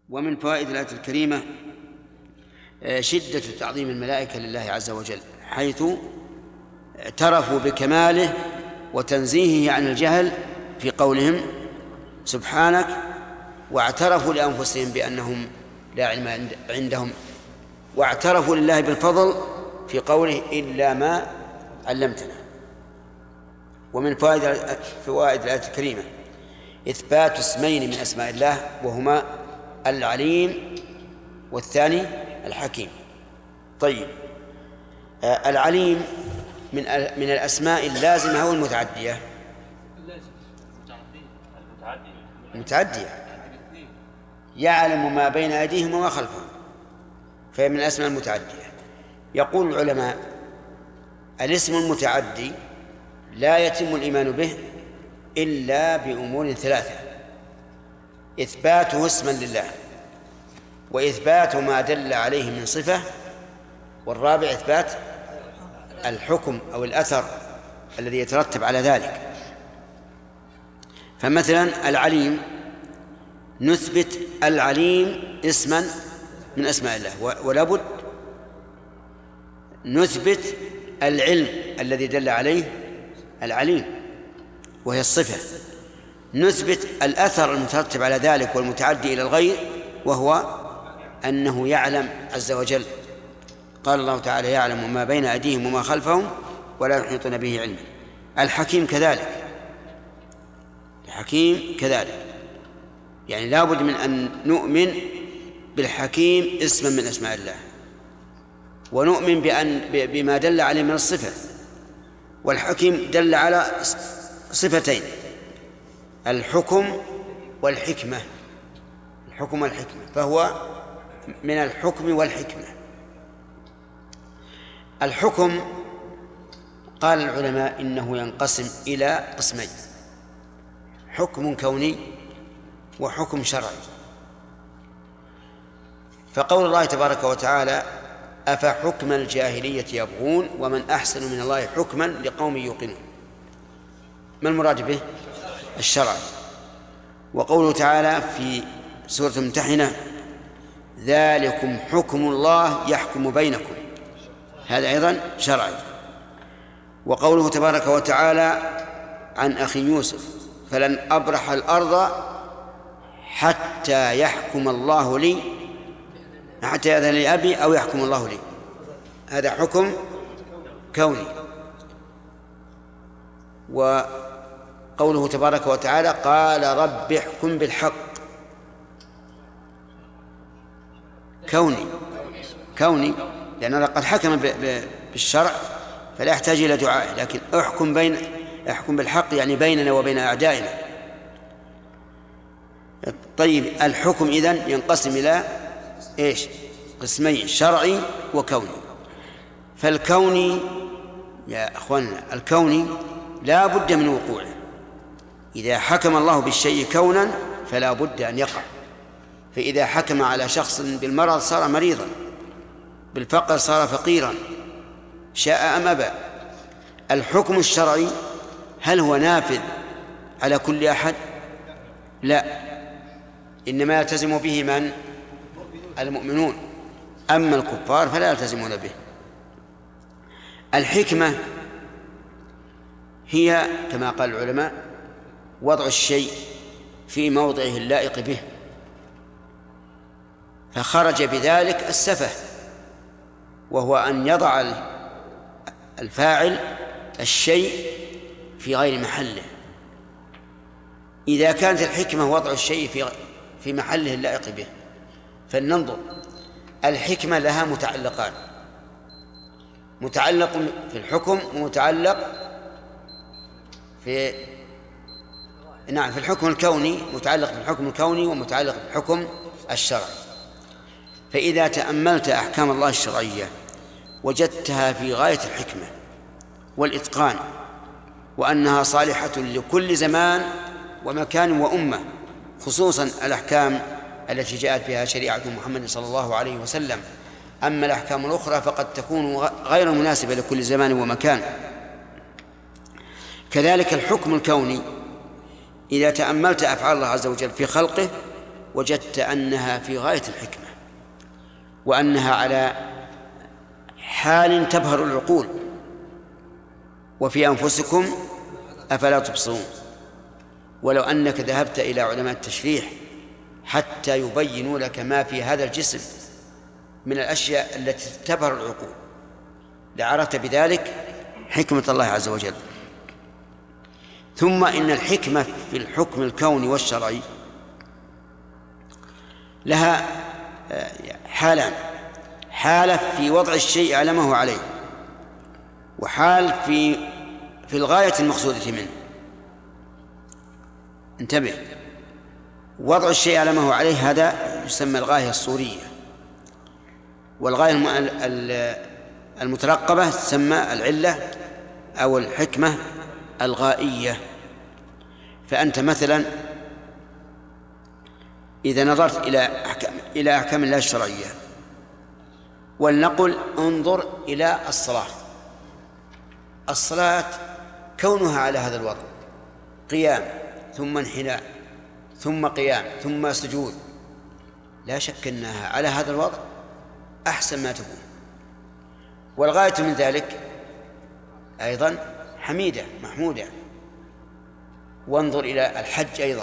ومن فوائد الآية الكريمة شدة تعظيم الملائكة لله عز وجل، حيث اعترفوا بكماله وتنزيهه عن الجهل في قولهم سبحانك، واعترفوا لأنفسهم بأنهم لا علم عندهم، واعترفوا لله بالفضل في قوله إلا ما علمتنا. ومن فوائد الآية الكريمة إثبات اسمين من أسماء الله، وهما العليم والثاني الحكيم. طيب، العليم من الأسماء اللازمة أو المتعدية؟ المتعدية، يعلم ما بين أيديهم وما خلفهم، فهي من الأسماء المتعدية. يقول العلماء الاسم المتعدي لا يتم الإيمان به إلا بأمور ثلاثة: إثباته اسما لله، وإثبات ما دل عليه من صفة، والرابع إثبات الحكم أو الأثر الذي يترتب على ذلك. فمثلا العليم نثبت العليم اسما من أسماء الله، ولا بد نثبت العلم الذي دل عليه العليم وهي الصفة، نثبت الأثر المترتب على ذلك والمتعدي إلى الغير وهو أنه يعلم عز وجل. قال الله تعالى يعلم ما بين أيديهم وما خلفهم ولا يحيطون به علما. الحكيم كذلك، الحكيم كذلك، يعني لا بد من أن نؤمن بالحكيم اسما من أسماء الله، ونؤمن بما دل عليه من الصفة. والحكيم دل على صفتين: الحكم والحكمة. الحكم والحكمة، فهو من الحكم والحكمة. الحكم قال العلماء إنه ينقسم إلى قسمين: حكم كوني وحكم شرعي. فقول الله تبارك وتعالى أفحكم الجاهلية يبغون ومن أحسن من الله حكما لقوم يوقنون، ما المراد به؟ الشرع. وقوله تعالى في سورة الممتحنة ذلكم حكم الله يحكم بينكم، هذا أيضا شرعي. وقوله تبارك وتعالى عن أخي يوسف فلن أبرح الأرض حتى يحكم الله لي، حتى يأذن لي أبي أو يحكم الله لي، هذا حكم كوني. وقوله تبارك وتعالى قال رب احكم بالحق، كوني لأنه قد حكم بالشرع فلا يحتاج إلى دعائه، لكن احكم بالحق يعني بيننا وبين أعدائنا. طيب، الحكم إذن ينقسم إلى إيش؟ قسمين: شرعي وكوني. فالكوني يا أخواننا، الكوني لا بد من وقوعه. إذا حكم الله بالشيء كونا فلا بد أن يقع. فإذا حكم على شخص بالمرض صار مريضا، بالفقر صار فقيرا، شاء أم أبى. الحكم الشرعي هل هو نافذ على كل أحد؟ لا، إنما يلتزم به من؟ المؤمنون، أما الكفار فلا يلتزمون به. الحكمة هي كما قال العلماء وضع الشيء في موضعه اللائق به، فخرج بذلك السفه، وهو أن يضع الفاعل الشيء في غير محله. إذا كانت الحكمة وضع الشيء في محله اللائق به، فلننظر. الحكمة لها متعلقان: متعلق في الحكم ومتعلق في الحكم الكوني، متعلق بالحكم الكوني ومتعلق بالحكم الشرعي. فإذا تأملت أحكام الله الشرعية وجدتها في غاية الحكمة والإتقان، وأنها صالحة لكل زمان ومكان وأمة، خصوصا الأحكام التي جاءت بها شريعة محمد صلى الله عليه وسلم. أما الأحكام الأخرى فقد تكون غير مناسبة لكل زمان ومكان. كذلك الحكم الكوني، إذا تأملت أفعال الله عز وجل في خلقه وجدت أنها في غاية الحكمة، وأنها على حال تبهر العقول. وفي أنفسكم أفلا تبصرون. ولو أنك ذهبت إلى علماء التشريح حتى يبينوا لك ما في هذا الجسم من الأشياء التي تبهر العقول لعرفت بذلك حكمة الله عز وجل. ثم إن الحكمة في الحكم الكوني والشرعي لها حالان: حالة في وضع الشيء على ما هو عليه، وحال في الغاية المقصودة منه. انتبه، وضع الشيء على ما هو عليه هذا يسمى الغاية الصورية، والغاية المترقبة تسمى العلة أو الحكمة الغائية. فأنت مثلا إذا نظرت إلى أحكام الله الشرعية، ولنقل انظر إلى الصلاة كونها على هذا الوضع، قيام ثم انحناء ثم قيام ثم سجود، لا شك أنها على هذا الوضع أحسن ما تكون. والغاية من ذلك أيضا حميدة محمودة. وانظر إلى الحج أيضا،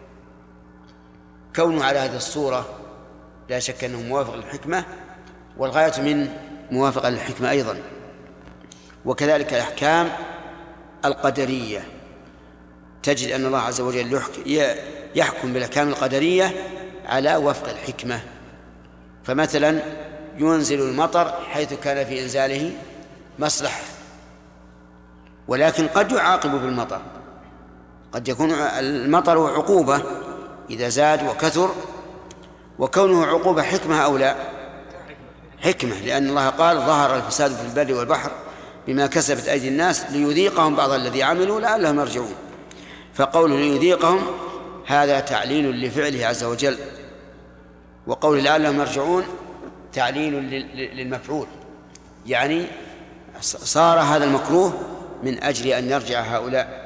كونه على هذه الصورة لا شك أنه موافق للحكمة، والغاية من موافقة للحكمة أيضا. وكذلك الأحكام القدرية، تجد أن الله عز وجل يحكم بالأحكام القدرية على وفق الحكمة. فمثلا ينزل المطر حيث كان في إنزاله مصلحة، ولكن قد يعاقب بالمطر، قد يكون المطر عقوبة إذا زاد وكثر، وكونه عقوبة حكمة أو لا؟ حكمة، لأن الله قال: ظهر الفساد في البر والبحر بما كسبت أيدي الناس ليذيقهم بعض الذي عملوا لعلهم يرجعون. فقوله ليذيقهم هذا تعليل لفعله عز وجل، وقوله لعلهم يرجعون تعليل للمفعول، يعني صار هذا المكروه من أجل أن يرجع هؤلاء.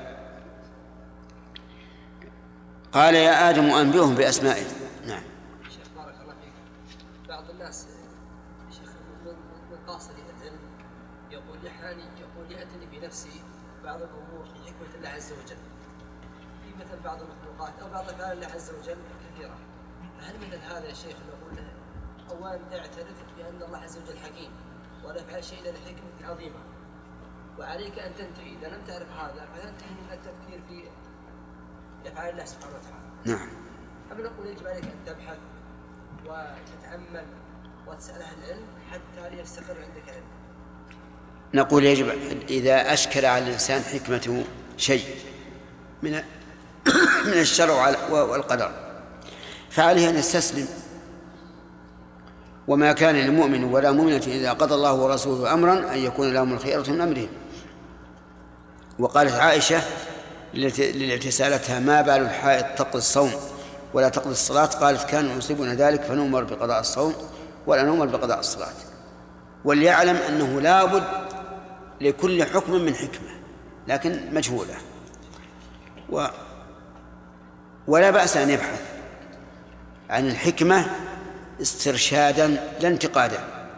قال: يا آدم أنبئهم بأسمائهم. نعم. شيخ بارك الله فيك، بعض الناس شيخ من قاصر العلم يقول يأتني بنفسي بعض الأمور في حكمة الله عز وجل، في مثل بعض المخلوقات أو بعض أفعال الله عز وجل كثيرة. هل مثل هذا يا شيخ نقول له أولا اعترف بأن الله عز وجل حكيم ولا يفعل شيء إلا لحكمة عظيمة، وعليك أن تنتهي إذا لم تعرف هذا فتنتهي من التفكير في أفعال الله سبحانه وتعالى. نعم. أم نقول يجب عليك أن تبحث وتتأمل وتسأل أهل العلم حتى يستقر عندك علم؟ نقول يجب إذا أشكل على الإنسان حكمته شيء من الشرع والقدر فعليه أن يستسلم. وما كان لمؤمن ولا مؤمنة إذا قضى الله ورسوله أمرا أن يكون لهم الخيرة من أمرهم. وقالت عائشة التي سألتها: ما بال الحائض تقضي الصوم ولا تقضي الصلاة؟ قالت: كان يصيبنا ذلك فنؤمر بقضاء الصوم ولا نؤمر بقضاء الصلاة. وليعلم أنه لا بد لكل حكم من حكمة لكن مجهولة، ولا بأس أن يبحث عن الحكمة استرشادا لا انتقادا.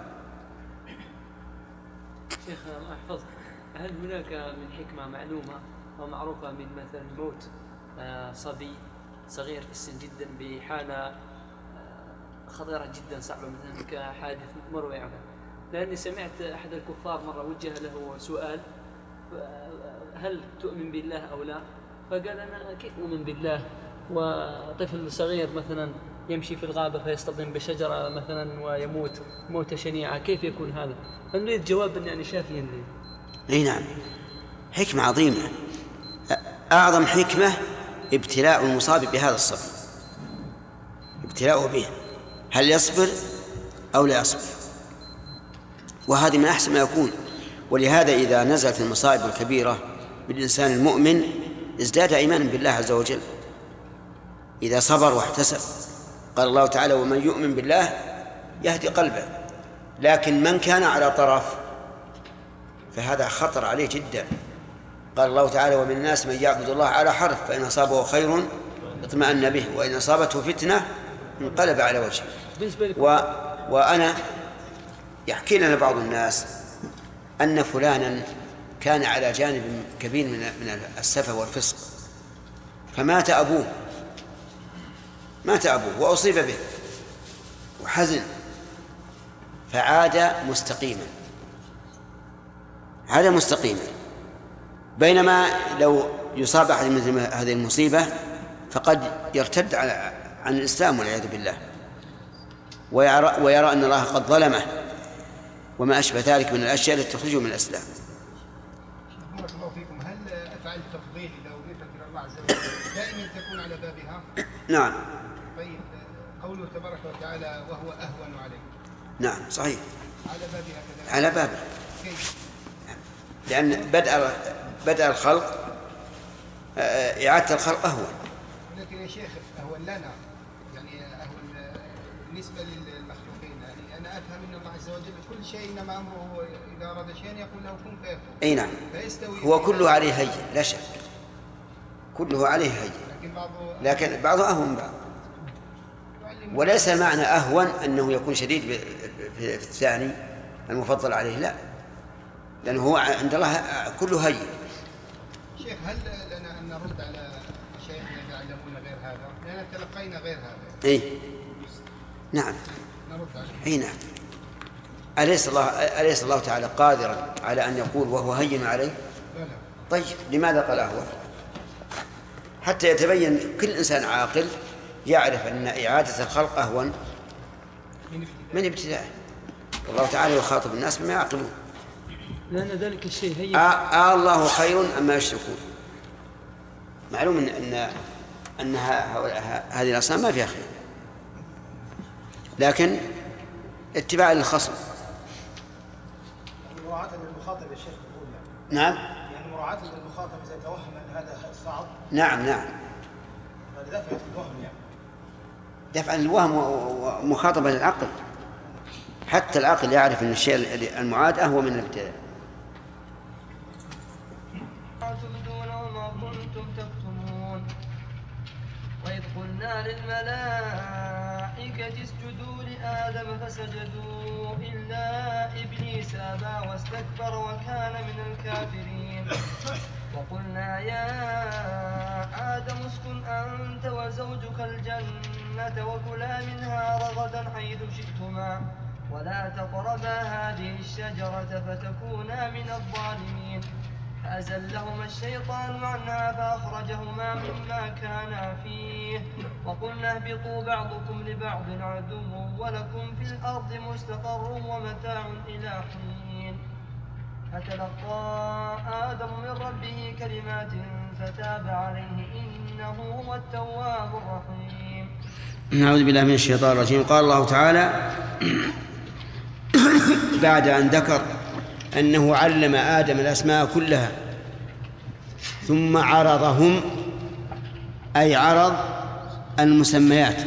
شيخ الله يحفظك، هل هناك من حكمة معلومة أو معروفة من مثلا موت صبي صغير في السن جدا بحالة خطيرة جدا صعبة مثلا كحادث مروع؟ لأني سمعت أحد الكفار مرة وجه له سؤال: هل تؤمن بالله أو لا؟ فقال: أنا كيف أؤمن بالله وطفل صغير مثلا يمشي في الغابة فيصطدم بشجرة مثلا ويموت موتة شنيعة، كيف يكون هذا؟ فنريد جواب يعني شافيا لي. أي نعم، حكمة عظيمة. أعظم حكمة ابتلاء المصاب بهذا الصبر، ابتلاءه به، هل يصبر أو لا يصبر، وهذه من أحسن ما يكون. ولهذا إذا نزلت المصائب الكبيرة بالإنسان المؤمن ازداد إيمانا بالله عز وجل إذا صبر واحتسب. قال الله تعالى: ومن يؤمن بالله يهدي قلبه. لكن من كان على طرف فهذا خطر عليه جدا. قال الله تعالى: ومن الناس من يعبد الله على حرف فإن أصابه خير اطمأن به وإن أصابته فتنة انقلب على وجهه. بالنسبة لكم وأنا يحكي لنا بعض الناس أن فلانا كان على جانب كبير من السفة والفسق، فمات أبوه وأصيب به وحزن فعاد مستقيما، بينما لو يصاب أحد مثل هذه المصيبة فقد يرتد عن الإسلام والعياذ بالله، ويرى أن الله قد ظلمه وما أشبه ذلك من الأشياء التي تخرجه من الإسلام. بارك الله فيكم. هل أفعال التفضيل إذا أضيفت إلى الله عز وجل دائما تكون على بابها؟ نعم. طيب قوله تبارك وتعالى وهو أهون عليه. نعم صحيح. على بابها كذلك. على بابها. كيف؟ لأن بدء الخلق إعادة الخلق أهون. لكن يا شيخ أهون لنا، يعني أهون بالنسبة للمخلوقين. يعني أنا أفهم أن الله عز وجل كل شيء إنما أمره إذا أراد شيئا يقول له كن فيكون. أي نعم. هو كله عليه هين لا شك، كله عليه هين، لكن بعضه أهون بعض. وليس معنى أهون أنه يكون شديد في الثاني المفضل عليه، لا، لأنه هو عند الله كله هين. شيخ هل لنا أن نرد على شيخنا يعلمون غير هذا؟ لأننا تلقينا غير هذا. إيه نعم نرد عليه. إيه نعم. أليس الله تعالى قادرا على أن يقول وهو هين عليه؟ لا. طيب لماذا قال أهون؟ حتى يتبين كل إنسان عاقل يعرف أن إعادة الخلق أهون من ابتدائه، والله تعالى يخاطب الناس بما يعقلون. لأن ذلك الشيء هي الله خير أما يشركون. معلوم أن هذه الأصنام ما فيها خير، لكن اتباع للخصم. مراعاة للمخاطب يا شيخ تقول نعم. يعني مراعاة للمخاطب إذا توهم أن هذا صعب. نعم. هذا دافع الوهم يعني. دفع الوهم ومخاطبة للعقل، حتى العقل يعرف أن الشيء المعاد أهو من الابتداء. تبدون وما كنتم تكتمون وإذ قلنا للملائكة اسجدوا لآدم فسجدوا إلا إبليس أبى واستكبر وكان من الكافرين وقلنا يا آدم اسكن أنت وزوجك الجنة وكلا منها رغدا حيث شئتما ولا تقربا هذه الشجرة فتكونا من الظالمين فأزلهما الشيطان عنها فأخرجهما مما كانا فيه وقلنا اهبطوا بعضكم لبعض عدو ولكم في الأرض مستقر ومتاع إلى حين فتلقى آدم من ربه كلمات فتاب عليه إنه هو التواب الرحيم. نعوذ بالله من الشيطان الرجيم. قال الله تعالى بعد أن ذكر أنه علم آدم الأسماء كلها ثم عرضهم، أي عرض المسميات،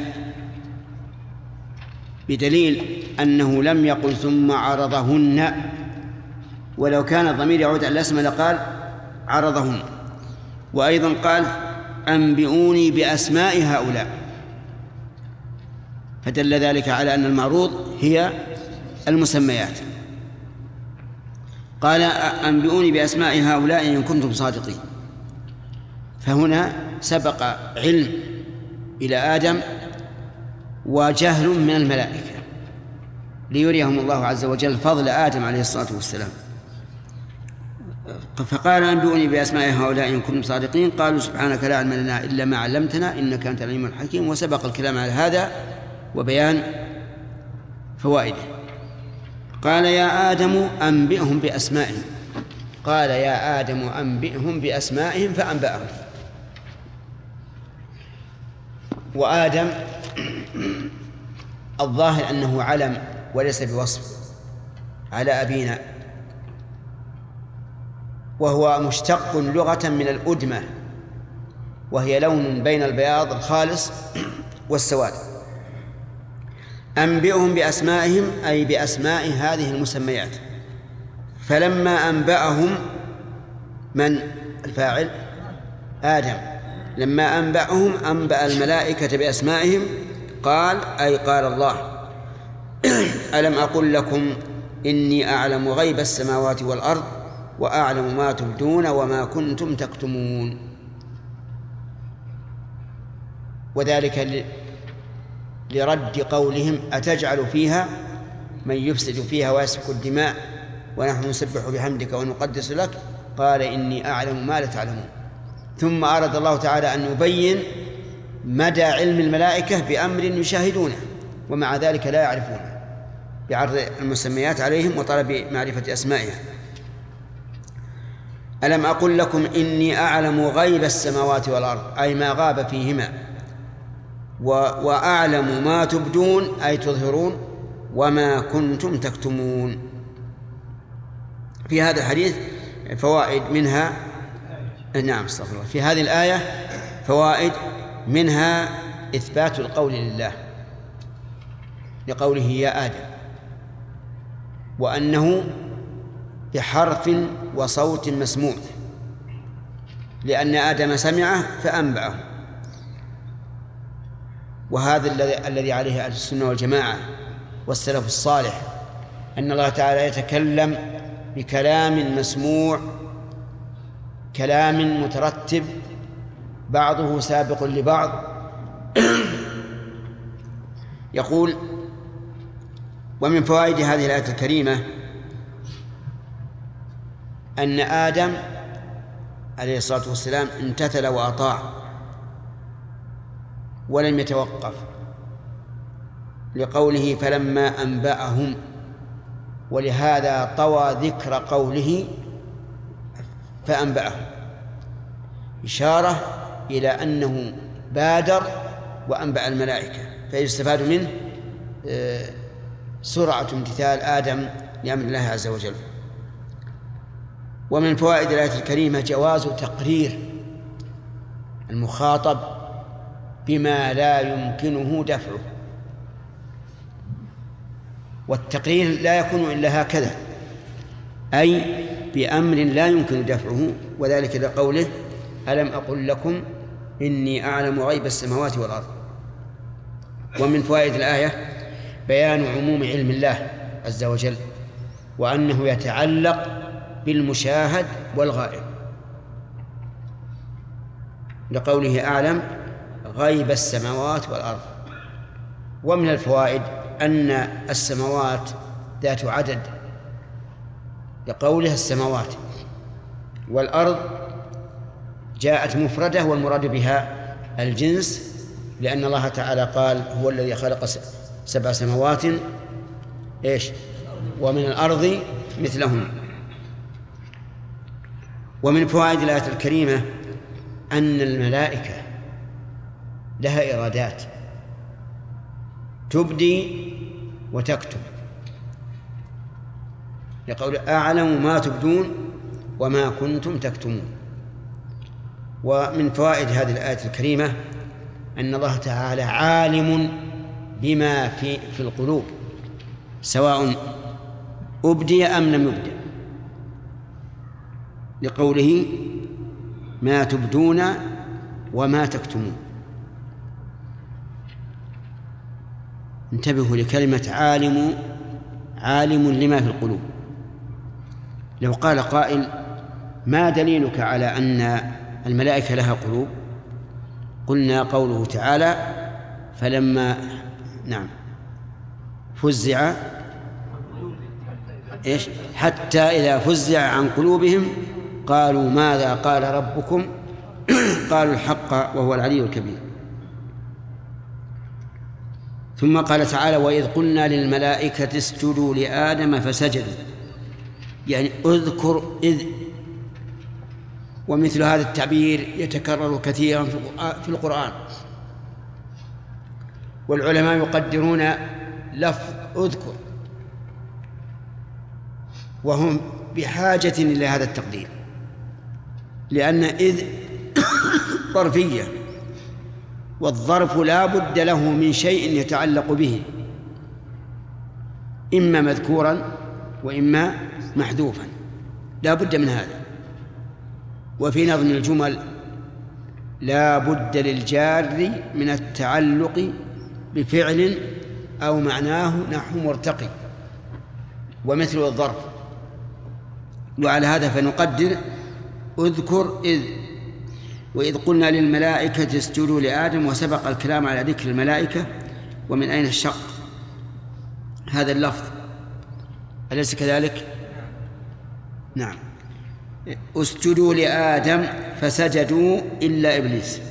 بدليل أنه لم يقل ثم عرضهن، ولو كان الضمير يعود على الأسماء لقال عرضهن. وأيضا قال أنبئوني بأسماء هؤلاء، فدل ذلك على أن المعروض هي المسميات. قال أنبئوني بأسماء هؤلاء إن كنتم صادقين، فهنا سبق علم إلى آدم وجهل من الملائكة ليريهم الله عز وجل فضل آدم عليه الصلاة والسلام. فقال أنبئوني بأسماء هؤلاء إن كنتم صادقين، قالوا سبحانك لا علم لنا إلا ما علمتنا إنك أنت العليم الحكيم. وسبق الكلام على هذا وبيان فوائده. قال يا آدم أنبئهم بأسمائهم، قال يا آدم أنبئهم بأسمائهم فأنبأهم. وآدم الظاهر أنه علم وليس بوصف على أبينا، وهو مشتق لغة من الأدمة، وهي لون بين البياض الخالص والسواد. أنبئهم بأسمائهم أي بأسماء هذه المسميات. فلما أنبأهم، من الفاعل؟ آدم. لما أنبأهم أنبأ الملائكة بأسمائهم قال أي قال الله ألم أقل لكم إني أعلم غيب السماوات والأرض وأعلم ما تبدون وما كنتم تكتمون. وذلك لرد قولهم أتجعل فيها من يفسد فيها ويسفك الدماء ونحن نسبح بحمدك ونقدس لك قال إني أعلم ما لا تعلمون. ثم أراد الله تعالى أن يبين مدى علم الملائكة بأمر يشاهدونه ومع ذلك لا يعرفونه بعرض المسميات عليهم وطلب معرفة أسمائها. ألم أقل لكم إني أعلم غيب السماوات والأرض أي ما غاب فيهما وأعلم ما تبدون أي تظهرون وما كنتم تكتمون. في هذا الحديث فوائد منها نعم استغفر الله. في هذه الآية فوائد منها إثبات القول لله لقوله يا آدم وأنه بحرف وصوت مسموع لأن آدم سمعه فأنبأه. وهذا الذي عليه أهل السنة والجماعة والسلف الصالح أن الله تعالى يتكلم بكلام مسموع كلام مترتب بعضه سابق لبعض. يقول ومن فوائد هذه الآية الكريمة أن آدم عليه الصلاة والسلام امتثل وأطاع ولم يتوقف لقوله فلما أنبأهم ولهذا طوى ذكر قوله فأنبأهم إشارة إلى أنه بادر وأنبأ الملائكة فيستفاد منه سرعة امتثال آدم لأمر الله عز وجل. ومن فوائد الآية الكريمة جواز تقرير المخاطب بما لا يمكنه دفعه. والتقرير لا يكون إلا هكذا أي بأمر لا يمكن دفعه وذلك لقوله ألم أقل لكم إني أعلم غيب السماوات والأرض. ومن فوائد الآية بيان عموم علم الله عز وجل وأنه يتعلق بالمشاهد والغائب لقوله أعلم غيب السماوات والأرض. ومن الفوائد أن السماوات ذات عدد لقولها السماوات والأرض جاءت مفردة والمراد بها الجنس لأن الله تعالى قال هو الذي خلق 7 سماوات ومن الأرض مثلهن. ومن فوائد الآية الكريمة أن الملائكة لها إرادات تبدي وتكتب لقول أعلم ما تبدون وما كنتم تكتمون. ومن فوائد هذه الآية الكريمة أن الله تعالى عالم بما في القلوب سواء أبدي أم لم يبدأ لقوله ما تبدون وما تكتمون. انتبهوا لكلمة عالم لما في القلوب. لو قال قائل ما دليلك على أن الملائكة لها قلوب قلنا قوله تعالى فلما فزع حتى إذا فزع عن قلوبهم قالوا ماذا قال ربكم قالوا الحق وهو العلي الكبير. ثم قال تعالى وإذ قلنا للملائكة اسجدوا لآدم فسجدوا يعني اذكر إذ. ومثل هذا التعبير يتكرر كثيرا في القرآن والعلماء يقدرون لفظ اذكر وهم بحاجة إلى هذا التقدير لأن إذ ظرفية والظرف لا بد له من شيء يتعلق به إما مذكورا وإما محذوفا لا بد من هذا. وفي نظم الجمل لا بد للجار من التعلق بفعل أو معناه نحو مرتقي ومثل الضرب. وعلى هذا فنقدر اذكر وإذ قلنا للملائكة اسجدوا لآدم، وسبق الكلام على ذكر الملائكة ومن أين الشق هذا اللفظ، أليس كذلك؟ نعم. اسجدوا لآدم فسجدوا إلا إبليس.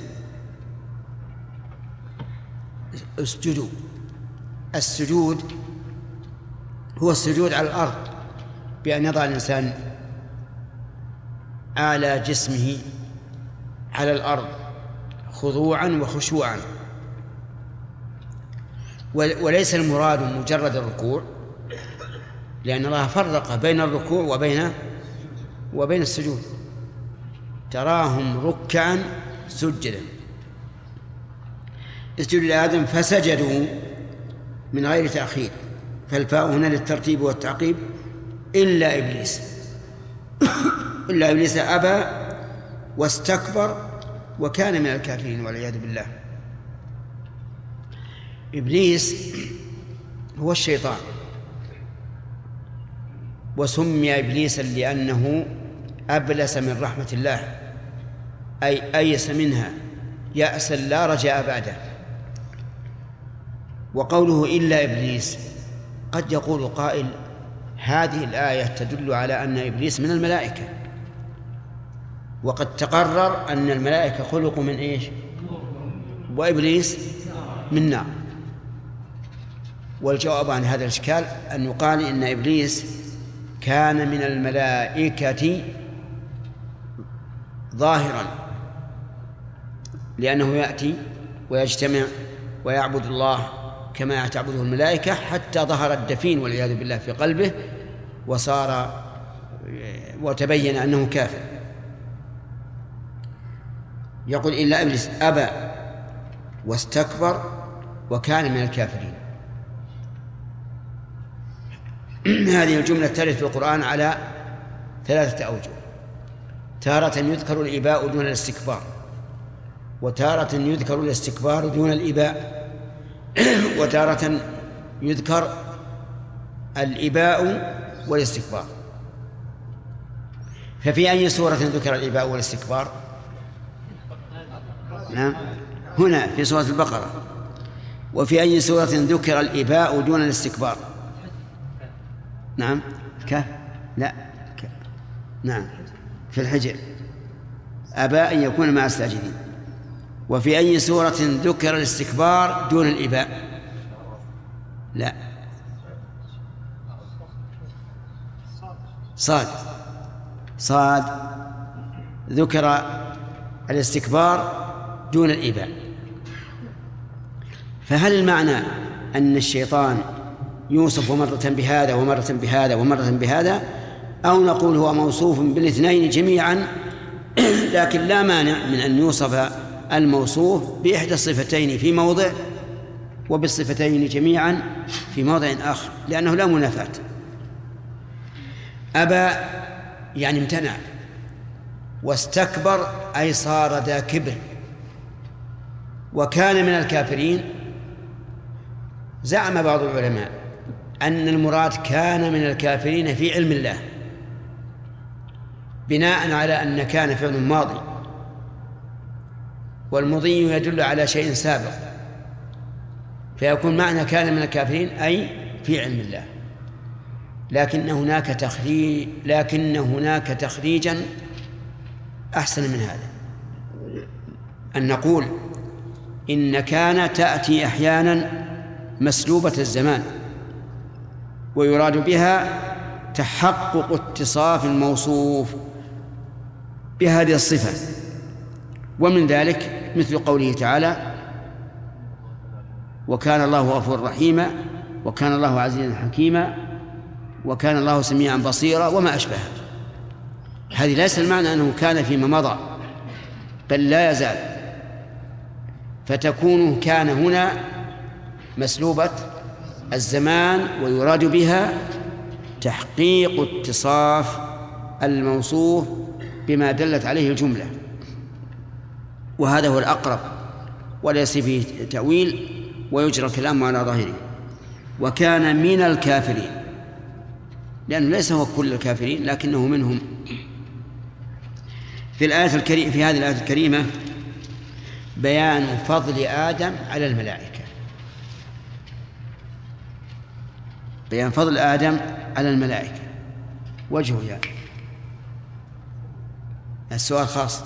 اسجدوا، السجود هو السجود على الأرض بأن يضع الإنسان أعلى جسمه على الأرض خضوعا وخشوعا، وليس المراد مجرد الركوع، لأن الله فرق بين الركوع وبين السجود، تراهم ركعا سجدا. اسجدوا لآدم فسجدوا من غير تأخير، فالفاء هنا للترتيب والتعقيب، إلا إبليس. إلا إبليس أبى واستكبر وكان من الكافرين والعياذ بالله. إبليس هو الشيطان، وسمي إبليسا لأنه أبلس من رحمة الله، أي أيس منها يأسا لا رجاء بعده. وقوله إلا إبليس، قد يقول قائل هذه الآية تدل على أن إبليس من الملائكة، وقد تقرر أن الملائكة خلقوا من إيش؟ وإبليس من نار. والجواب عن هذا الإشكال أن يقال إن إبليس كان من الملائكة ظاهرا، لأنه يأتي ويجتمع ويعبد الله كما تعبده الملائكة، حتى ظهر الدفين والعياذ بالله في قلبه وتبين أنه كافر. يقول إلا إبليس أبى واستكبر وكان من الكافرين. هذه الجملة ترد في القرآن على 3 أوجه: تارة يذكر الإباء دون الاستكبار، وتارة يذكر الاستكبار دون الإباء، وتارة يذكر الإباء والاستكبار. ففي أي سورة ذكر الإباء والاستكبار؟ نعم، هنا في سورة البقرة. وفي أي سورة ذكر الإباء دون الاستكبار؟ نعم، نعم، في الحجر، أبى أن يكون مع الساجدين. وفي أي سورة ذكر الاستكبار دون الإباء؟ لا، صاد ذكر الاستكبار دون الإباء. فهل المعنى أن الشيطان يوصف مرة بهذا ومرة بهذا ومرة بهذا، أو نقول هو موصوف بالاثنين جميعا، لكن لا مانع من أن يوصف الموصوف بإحدى الصفتين في موضع وبالصفتين جميعا في موضع آخر، لأنه لا منافاة. أبى يعني امتنع، واستكبر أي صار ذا كبر، وكان من الكافرين. زعم بعض العلماء أن المراد كان من الكافرين في علم الله، بناء على أن كان فعل ماضي، والمضي يدل على شيء سابق، فيكون معنى كان من الكافرين أي في علم الله. لكن هناك تخريجا أحسن من هذا، أن نقول إن كان تأتي أحيانا مسلوبة الزمان، ويراد بها تحقق اتصاف الموصوف بهذه الصفة. ومن ذلك مثل قوله تعالى: وكان الله غفورا رحيما، وكان الله عزيزا حكيما، وكان الله سميعا بصيرا، وما أشبه. هذه ليس المعنى أنه كان فيما مضى، بل لا يزال، فتكون كان هنا مسلوبة الزمان، ويراد بها تحقيق اتصاف الموصوف بما دلت عليه الجملة، وهذا هو الأقرب وليس فيه تأويل، ويجرى الكلام على ظاهره. وكان من الكافرين، لأنه ليس هو كل الكافرين لكنه منهم. في هذه الآية الكريمة بيان فضل آدم على الملائكة، بيان فضل آدم على الملائكة. وجهه يعني السؤال خاص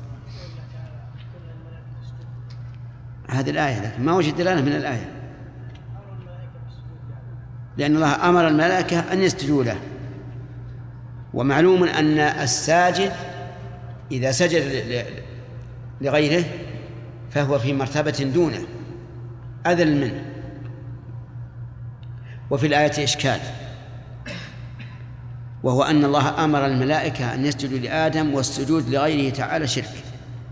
هذه الآية، لكن ما وجد دلالة من الآية، لأن الله أمر الملائكة أن يسجدوا له. ومعلوم أن الساجد إذا سجد لغيره فهو في مرتبة دونه أذل منه. وفي الآية إشكال، وهو أن الله أمر الملائكة أن يسجدوا لآدم، والسجود لغيره تعالى شرك،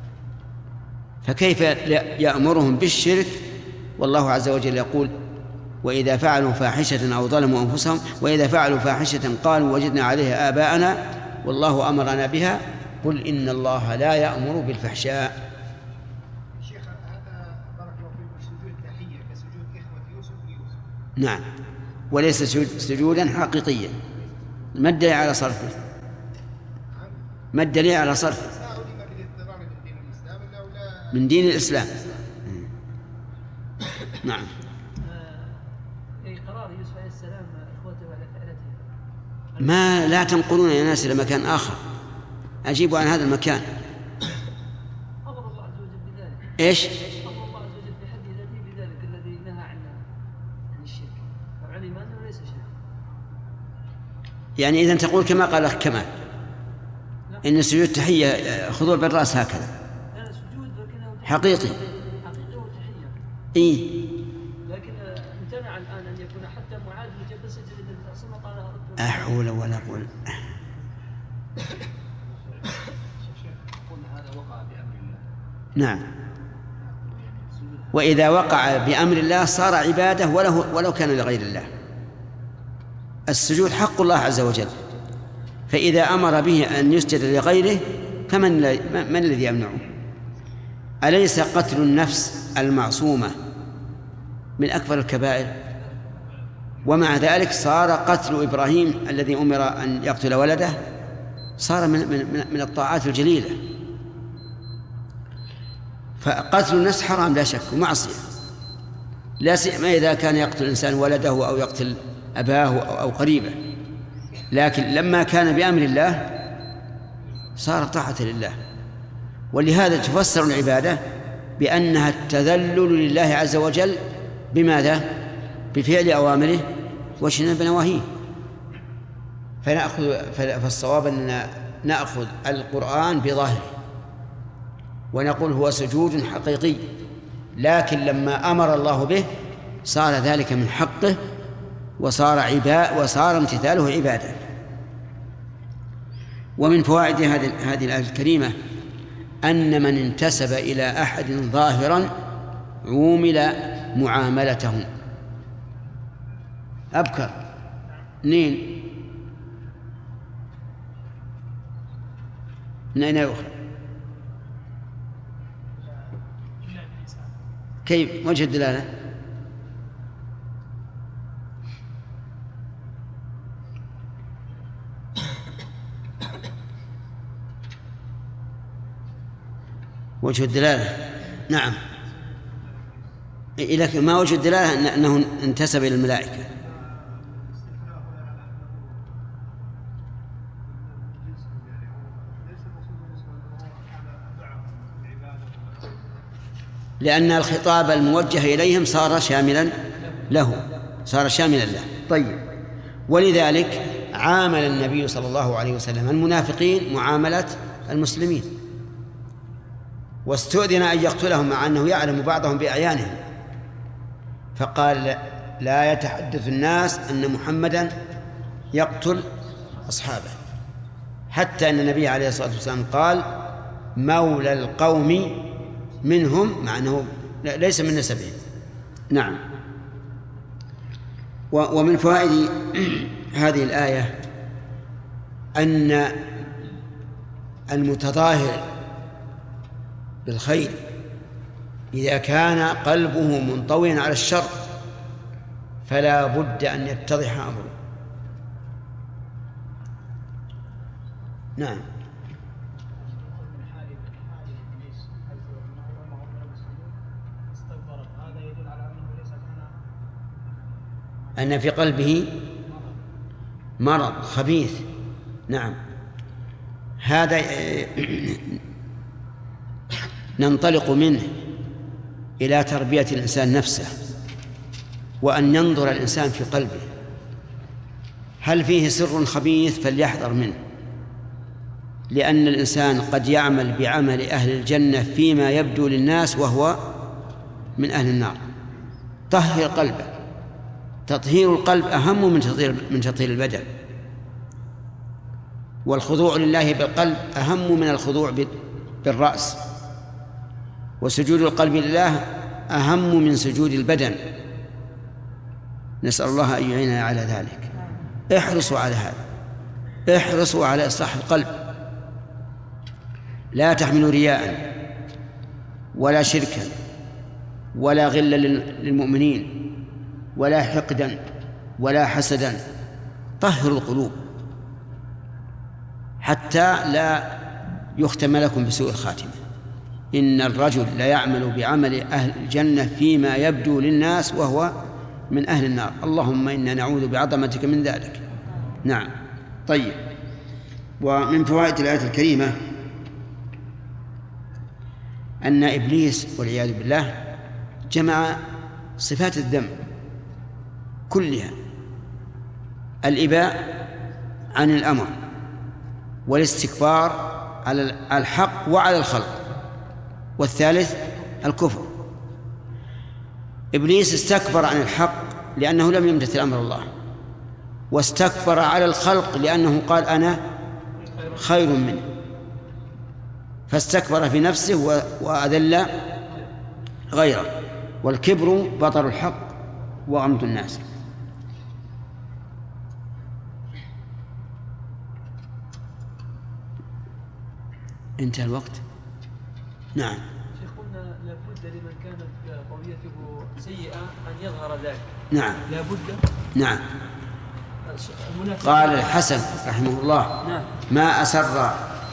فكيف يأمرهم بالشرك والله عز وجل يقول: وإذا فعلوا فاحشة أو ظلموا أنفسهم وإذا فعلوا فاحشة قالوا وجدنا عليها آباءنا والله أمرنا بها قل إن الله لا يأمر بالفحشاء. شيخ هذا بارك الله فيكم سجود تحية كسجود إخوة يوسف ويوسف. نعم، وليس سجودا حقيقيا. ما الدليل على صرفه؟ ما الدليل على صرفه؟ من دين الإسلام. نعم. قرار يوسف عليه السلام إخوته على فعلته ما لا تنقلون يا ناس إلى مكان آخر، أجيبوا عن هذا المكان. أمر الله عز وجل بذلك. إيش؟ أمر الله عز وجل بحد ذاته بذلك الذي نهى عن الشرك، وعلم أنه ليس شرك. يعني إذن تقول كما قال أخ كمال إن سجود تحية خضوع بالرأس هكذا حقيقي. إيه؟ لكن امتنع الآن أن يكون حتى معاذ مجبس سجد للنبي صلى الله عليه وسلم قال لا حول ولا قوة. نعم، وإذا وقع بأمر الله صار عبادة ولو كان لغير الله. السجود حق الله عز وجل، فإذا أمر به أن يسجد لغيره فمن الذي يمنعه؟ أليس قتل النفس المعصومة من أكبر الكبائر؟ ومع ذلك صار قتل إبراهيم الذي أمر أن يقتل ولده صار من الطاعات الجليلة. فقتل النفس حرام لا شك ومعصية، لا سيما إذا كان يقتل الإنسان ولده أو يقتل أباه أو قريبه. لكن لما كان بأمر الله صار طاعة لله. ولهذا تفسر العبادة بأنها التذلل لله عز وجل بماذا؟ بفعل أوامره واجتناب نواهيه. فالصواب أن نأخذ القرآن بظاهره ونقول هو سجود حقيقي، لكن لما أمر الله به صار ذلك من حقه وصار امتثاله عبادة. ومن فوائد هذه الآية الكريمة أن من انتسب إلى أحد ظاهرا عومل معاملته. أبكر نين نين يؤخذ كيف وجه الدلالة؟ وجه الدلالة نعم، لكن ما وجه الدلالة أنه انتسب إلى الملائكة؟ لأن الخطاب الموجه إليهم صار شاملا له، صار شاملا له. طيب، ولذلك عامل النبي صلى الله عليه وسلم المنافقين معاملة المسلمين، واستؤذن أن يقتلهم مع أنه يعلم بعضهم بأعيانهم، فقال لا يتحدث الناس أن محمدا يقتل أصحابه، حتى أن النبي عليه الصلاة والسلام قال مولى القوم منهم، مع أنه ليس من نسبهم. نعم. ومن فوائد هذه الآية أن المتظاهر بالخير إذا كان قلبه منطويا على الشر فلا بد أن يتضح أمره. نعم. أن في قلبه مرض خبيث. نعم، هذا ننطلق منه إلى تربية الإنسان نفسه، وأن ينظر الإنسان في قلبه هل فيه سر خبيث فليحذر منه، لأن الإنسان قد يعمل بعمل أهل الجنة فيما يبدو للناس وهو من أهل النار. طهر قلبه. تطهير القلب أهم من تطهير البدن، والخضوع لله بالقلب أهم من الخضوع بالرأس، وسجود القلب لله أهم من سجود البدن. نسأل الله أن يعيننا على ذلك. احرصوا على هذا، احرصوا على إصلاح القلب. لا تحملوا رياء ولا شركا ولا غلا للمؤمنين ولا حقدا ولا حسدا. طهروا القلوب حتى لا يختم لكم بسوء الخاتمة. إن الرجل لا يعمل بعمل أهل الجنة فيما يبدو للناس وهو من أهل النار. اللهم إنا نعوذ بعظمتك من ذلك. نعم. طيب، ومن فوائد الآية الكريمة أن إبليس والعياذ بالله جمع صفات الذم كلها: الإباء عن الأمر، والاستكبار على الحق وعلى الخلق، والثالث الكفر. إبليس استكبر عن الحق لأنه لم يمتثل أمر الله، واستكبر على الخلق لأنه قال أنا خير منه، فاستكبر في نفسه وأذل غيره. والكبر بطر الحق وغمط الناس. انتهى الوقت. نعم. شيخنا، لابد لمن كانت قضيته سيئة أن يظهر ذلك. نعم، لابد. نعم. قال الحسن رحمه الله: نعم. ما أسر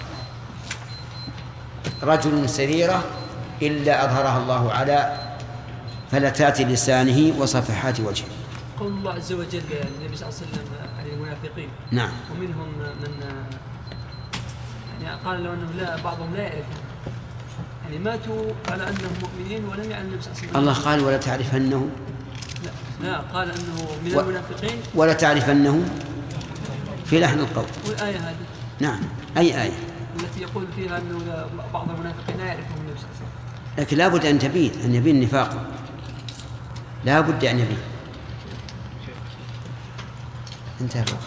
رجل سريرة إلا أظهرها الله على فلتات لسانه وصفحات وجهه. قول الله عز وجل النبي صلى الله عليه وسلم عن المنافقين. نعم. ومنهم من يعني قال له أنه لا، بعضهم لا يعرفون، يعني ماتوا على أنهم مؤمنين ولم يعلم النبي صلى الله عليه وسلم. الله قال: ولا تعرفنه. لا، قال أنه من المنافقين. ولا تعرفنه في لحن القول. والآية هذه. نعم. أي آية؟ التي يقول فيها أنه بعض المنافقين لا يعرفهم النبي صلى الله عليه وسلم. لكن لا بد أن يبين نفاقه، لا بد أن يبين. انتهى الوقت.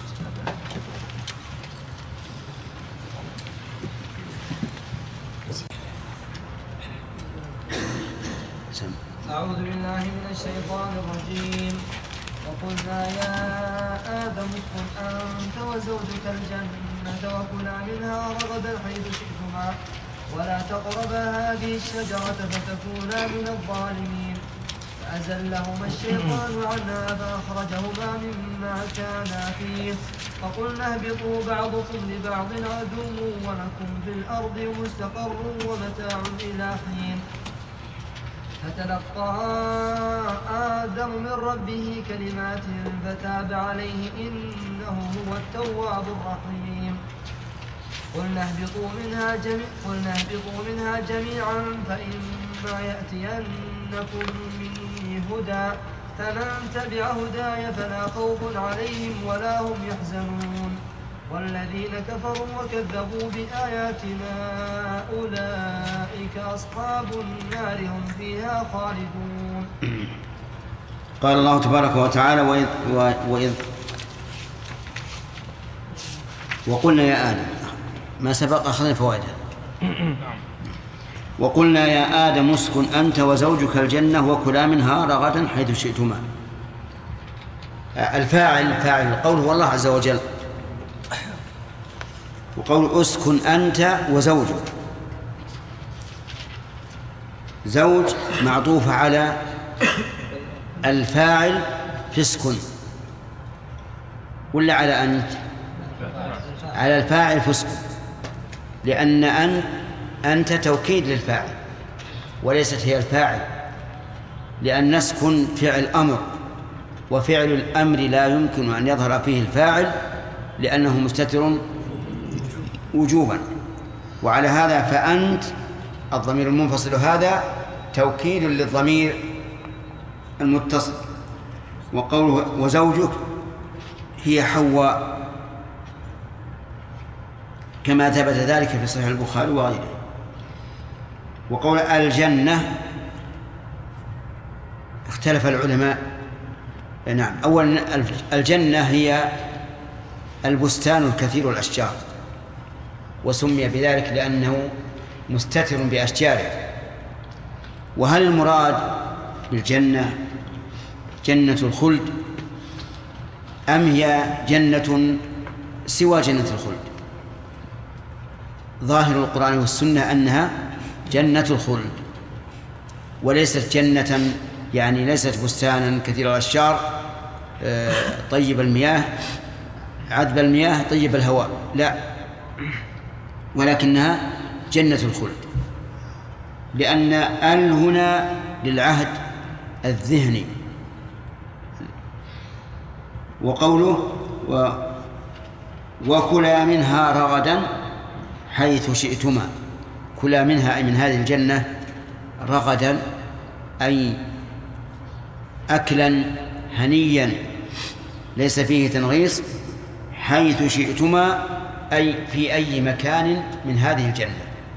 أعوذ بالله من الشيطان الرجيم. وقلنا يا آدم اسكن أنت وزوجك الجنة وكلا منها رغدا حيث شئتما ولا تقربا هذه الشجرة فتكونا من الظالمين. فأزلهما الشيطان عنها فأخرجهما مما كانا فيه فقلنا اهبطوا بعضكم لبعض عدو ولكم في الأرض مستقر ومتاع إلى حين. فتلقى آدم من ربه كلمات فتاب عليه إنه هو التواب الرحيم. قلنا اهبطوا منها جميعا فإما يأتينكم مني هدى فمن تبع هداي فلا خوف عليهم ولا هم يحزنون. والذين كفروا وكذبوا بآياتنا أولئك أصحاب النار هم فيها خالدون. قال الله تبارك وتعالى: وإذ وقلنا يا آدم. ما سبق أخذنا فوائده. وقلنا يا آدم اسكن أنت وزوجك الجنة وكلا منها رغدا حيث شئتما. فاعل القول هو الله عز وجل، وقول اسكن أنت وزوجك زوج معطوف على الفاعل فسق، ولا على أنت؟ على الفاعل فسق، لأن أنت توكيد للفاعل وليست هي الفاعل، لأن نسكن فعل أمر، وفعل الأمر لا يمكن أن يظهر فيه الفاعل لأنه مستتر وجوبا. وعلى هذا فأنت الضمير المنفصل هذا توكيد للضمير المتصل. وقوله وزوجك هي حواء كما ثبت ذلك في صحيح البخاري وغيره. وقول الجنة اختلف العلماء. نعم، أولا الجنة هي البستان الكثير الأشجار، وسمي بذلك لأنه مستتر بأشجاره. وهل المراد بالجنة جنة الخلد أم هي جنة سوى جنة الخلد؟ ظاهر القرآن والسنة أنها جنة الخلد وليست جنة، يعني ليست بستانا كثير الأشجار طيب المياه عذب المياه طيب الهواء، لا، ولكنها جنة الخلد، لأن هنا للعهد الذهني. وقوله وكلا منها رغدا حيث شئتما، كلا منها أي من هذه الجنة رغدا أي أكلا هنيا ليس فيه تنغيص، حيث شئتما أي في أي مكان من هذه الجنة.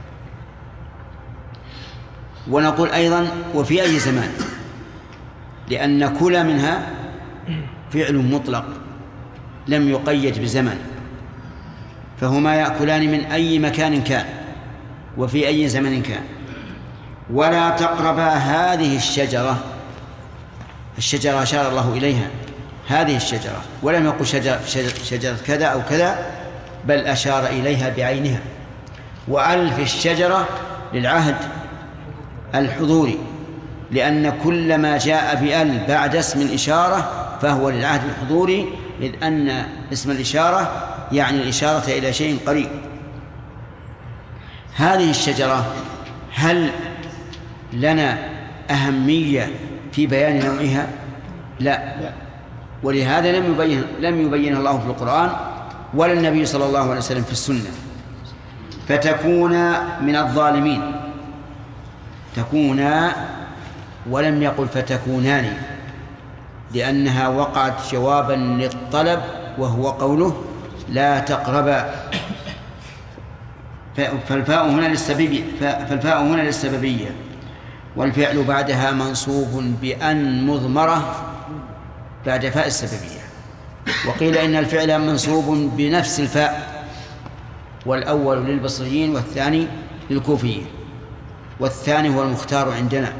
ونقول أيضا وفي أي زمان، لأن كل منها فعل مطلق لم يقيد بزمن، فهما يأكلان من أي مكان كان وفي أي زمن كان. ولا تقربا هذه الشجرة، الشجرة أشار الله إليها هذه الشجرة، ولم يقل شجرة كذا أو كذا، بل أشار إليها بعينها. وألف الشجرة للعهد الحضوري، لأن كل ما جاء بأل بعد اسم الإشارة فهو للعهد الحضوري، إذ أن اسم الإشارة يعني الإشارة إلى شيء قريب. هذه الشجرة هل لنا أهمية في بيان نوعها؟ لا، ولهذا لم يبين الله في القرآن ولا النبي صلى الله عليه وسلم في السنة. فتكون من الظالمين، تكونا ولم يقل فتكونان، لأنها وقعت جوابا للطلب وهو قوله لا تقربا. فالفاء هنا للسببية، والفعل بعدها منصوب بأن مضمرة بعد فاء السببية. وقيل إن الفعل منصوب بنفس الفاء، والأول للبصريين والثاني للكوفيين، والثاني هو المختار عندنا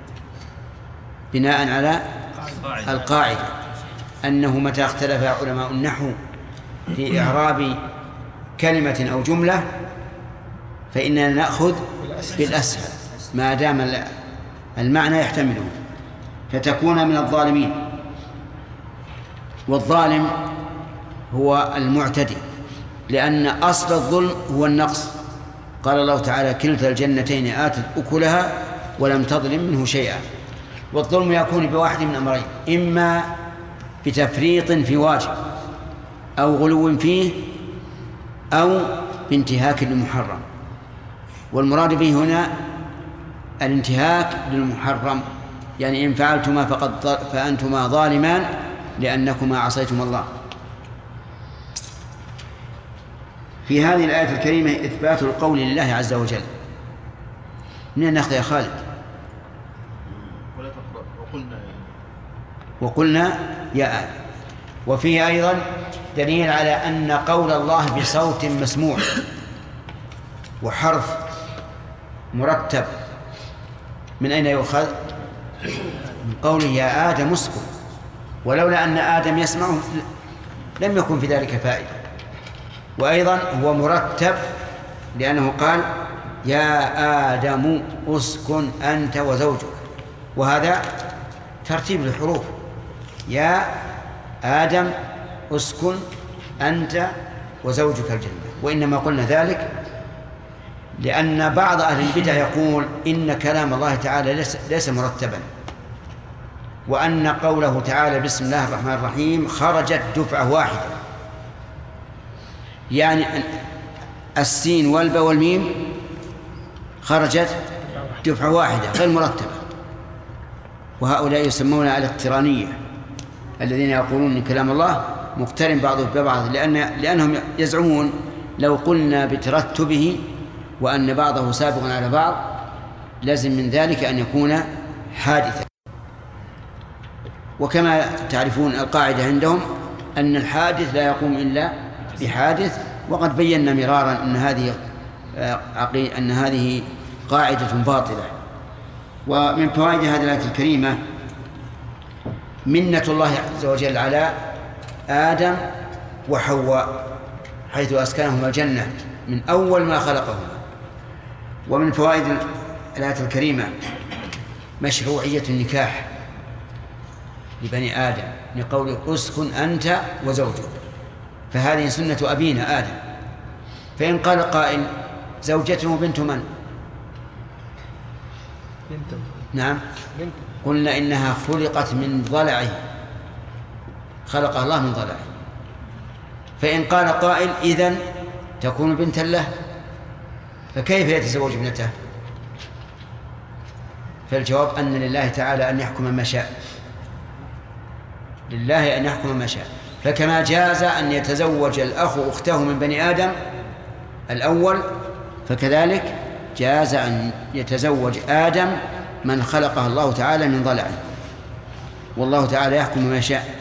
بناء على القاعدة أنه متى اختلف علماء النحو في إعراب كلمة أو جملة فإننا نأخذ بالأسهل ما دام المعنى يحتمله. فتكون من الظالمين، والظالم هو المعتدي، لأن أصل الظلم هو النقص. قال الله تعالى كلتا الجنتين آتت أكلها ولم تظلم منه شيئا. والظلم يكون بواحد من أمرين، إما بتفريط في واجب أو غلو فيه أو بانتهاك للمحرم. والمراد به هنا الانتهاك للمحرم، يعني إن فعلتما فأنتما ظالمان لأنكما عصيتم الله. في هذه الآية الكريمة إثبات القول لله عز وجل. من نأخذ يا خالد؟ وقلنا يا آدم. وفيه أيضا دليل على أن قول الله بصوت مسموع وحرف مرتب. من أين يؤخذ؟ من قوله يا آدم اسكن، ولولا أن آدم يسمعه لم يكن في ذلك فائدة. وأيضا هو مرتب لأنه قال يا آدم أسكن أنت وزوجك، وهذا ترتيب الحروف. يا آدم أسكن أنت وزوجك الجنة. وإنما قلنا ذلك لأن بعض أهل البدع يقول إن كلام الله تعالى ليس مرتبا، وأن قوله تعالى بسم الله الرحمن الرحيم خرجت دفعة واحدة، يعني السين والباء والميم خرجت دفعة واحدة غير مرتبة. وهؤلاء يسمون الاقترانية، الذين يقولون إن كلام الله مقترن بعضه ببعض، لأنهم يزعمون لو قلنا بترتبه وأن بعضه سابق على بعض لازم من ذلك أن يكون حادثا. وكما تعرفون القاعدة عندهم أن الحادث لا يقوم إلا بحادث، وقد بينا مرارا أن هذه قاعدة باطلة. ومن فوائد هذه الآية الكريمة منة الله عز وجل على آدم وحواء حيث أسكنهما الجنة من أول ما خلقهما. ومن فوائد الآية الكريمة مشروعية النكاح لبني آدم لقوله أسكن أنت وزوجك، فهذه سنة أبينا آدم. فإن قال قائل زوجته بنت من؟ بنت. نعم بنت. قلنا إنها خلقت من ضلعه، خلق الله من ضلعه. فإن قال قائل إذن تكون بنتا له، فكيف يتزوج ابنته؟ فالجواب أن لله تعالى أن يحكم ما شاء، لله أن يحكم ما شاء. فكما جاز أن يتزوج الأخ أخته من بني آدم الأول، فكذلك جاز أن يتزوج آدم من خلقه الله تعالى من ضلعه، والله تعالى يحكم ما شاء.